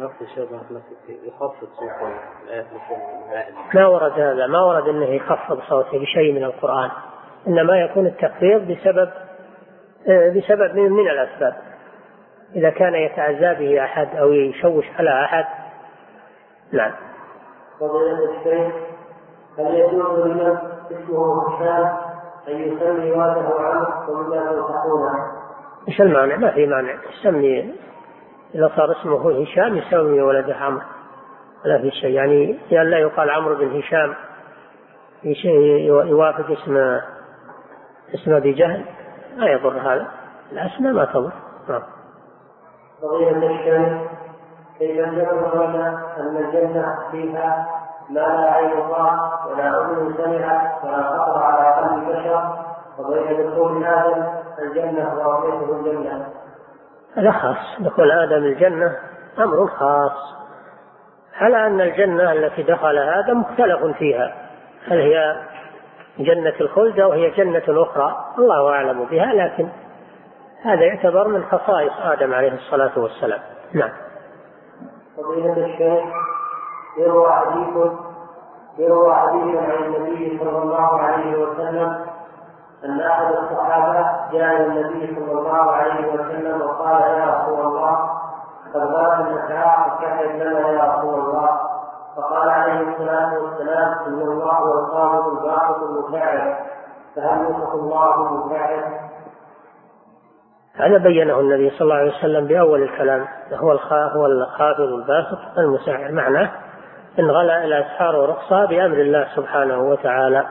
ما ورد هذا، ما ورد أنه يخفض صوته بشيء من القرآن، إنما يكون التخفيض بسبب بسبب من, من الأسباب، إذا كان يتعزى به أحد أو يشوش على أحد. نعم. فضيلة الشيخ، هل يجوز لمن اسمه هشام أن يسمي ولده عمرو ومن يلتقونه؟ إيش المانع؟ ما في مانع، يسمي إذا صار اسمه هشام يسمي ولده عمرو، ولا في شيء، يعني لا يقال عمرو بن هشام في شيء يوافق اسم اسم أبي جهل، لا يضر هذا، الأسماء ما تضر. نعم. فضيلة الشيخ، كيف يبلغ لنا أن الجنة فيها ما لا عين رأت ولا أذن سمعت ولا خطر على قلب بشر، وبين دخول آدم الجنة ورؤيته الجنة؟ هذا خاص، دخول آدم الجنة أمر خاص، على أن الجنة التي دخل آدم مختلف فيها، هل هي جنة الخلد أو هي جنة أخرى الله أعلم بها، لكن هذا يعتبر من خصائص آدم عليه الصلاة والسلام. نعم. فضيلة الشيخ، يروى حديث يروى حديث عن النبي صلى الله عليه وسلم أن أحد الصحابة جاء النبي صلى الله عليه وسلم وقال يا رسول الله قد غاب النساء فكحل لنا يا رسول الله، فقال عليه الصلاة والسلام إن الله هو القابض الباسط المساعد، فهل يوصف الله بالمساعد؟ هذا بينه النبي صلى الله عليه وسلم بأول الكلام، هو هو الخافض الباسط المسعر، معناه إن غلا الأسحار ورخصها بأمر الله سبحانه وتعالى،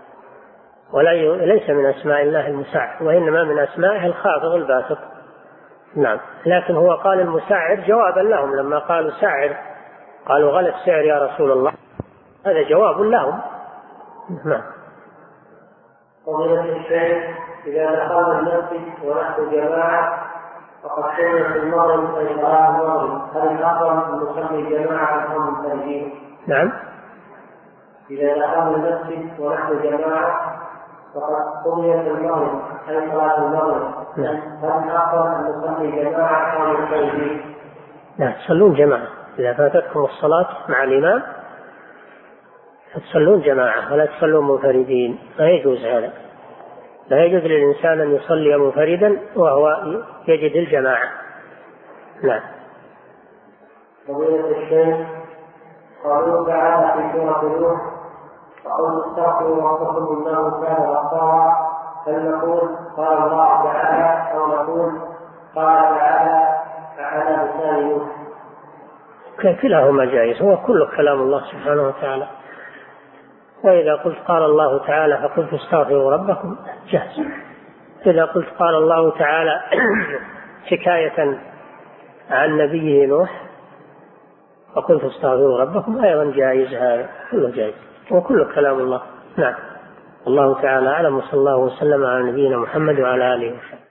وليس من أسماء الله المسعر، وإنما من أسمائه الخافض الباسط. نعم. لكن هو قال المسعر جوابا لهم لما قالوا سعر، قالوا غلا السعر يا رسول الله، هذا جواب لهم. نعم. فضيلة الشيخ، إذا دخلنا المسجد ونحن جماعة فقد كنا في المغرب أي صلاة المغرب، هل الأفضل أن نصلي جماعة أو منفردين؟ نعم. إذا دخلنا المسجد ونحن جماعة فقد قضيت المغرب أي صلاة المغرب، هل الأفضل أن نصلي جماعة أو منفردين؟ لا، تصلون جماعة. إذا فاتتكم الصلاة مع الإمام تصلون جماعة ولا تصلون منفردين، لا يجوز هذا. لا يجوز للإنسان أن يصلي منفردا وهو يجد الجماعة. نعم. فضيلة الشيخ، قالوا تعالى في سورة نوح فقل استغفروا ربكم إنه كان غفارا، هل نقول قال الله تعالى أو نقول قال تعالى على لسان نوح؟ كلاهما جائز، هو كل كلام الله سبحانه وتعالى. وإذا قلت قال الله تعالى فقلت استغفروا ربكم جاهز. إذا قلت قال الله تعالى حكاية عن نبيه نوح فقلت استغفروا ربكم أيضا جائز، هذا كله جائز وكل كلام الله. نعم. الله تعالى أعلم، وصلى الله وسلم على نبينا محمد وعلى آله وصحبه.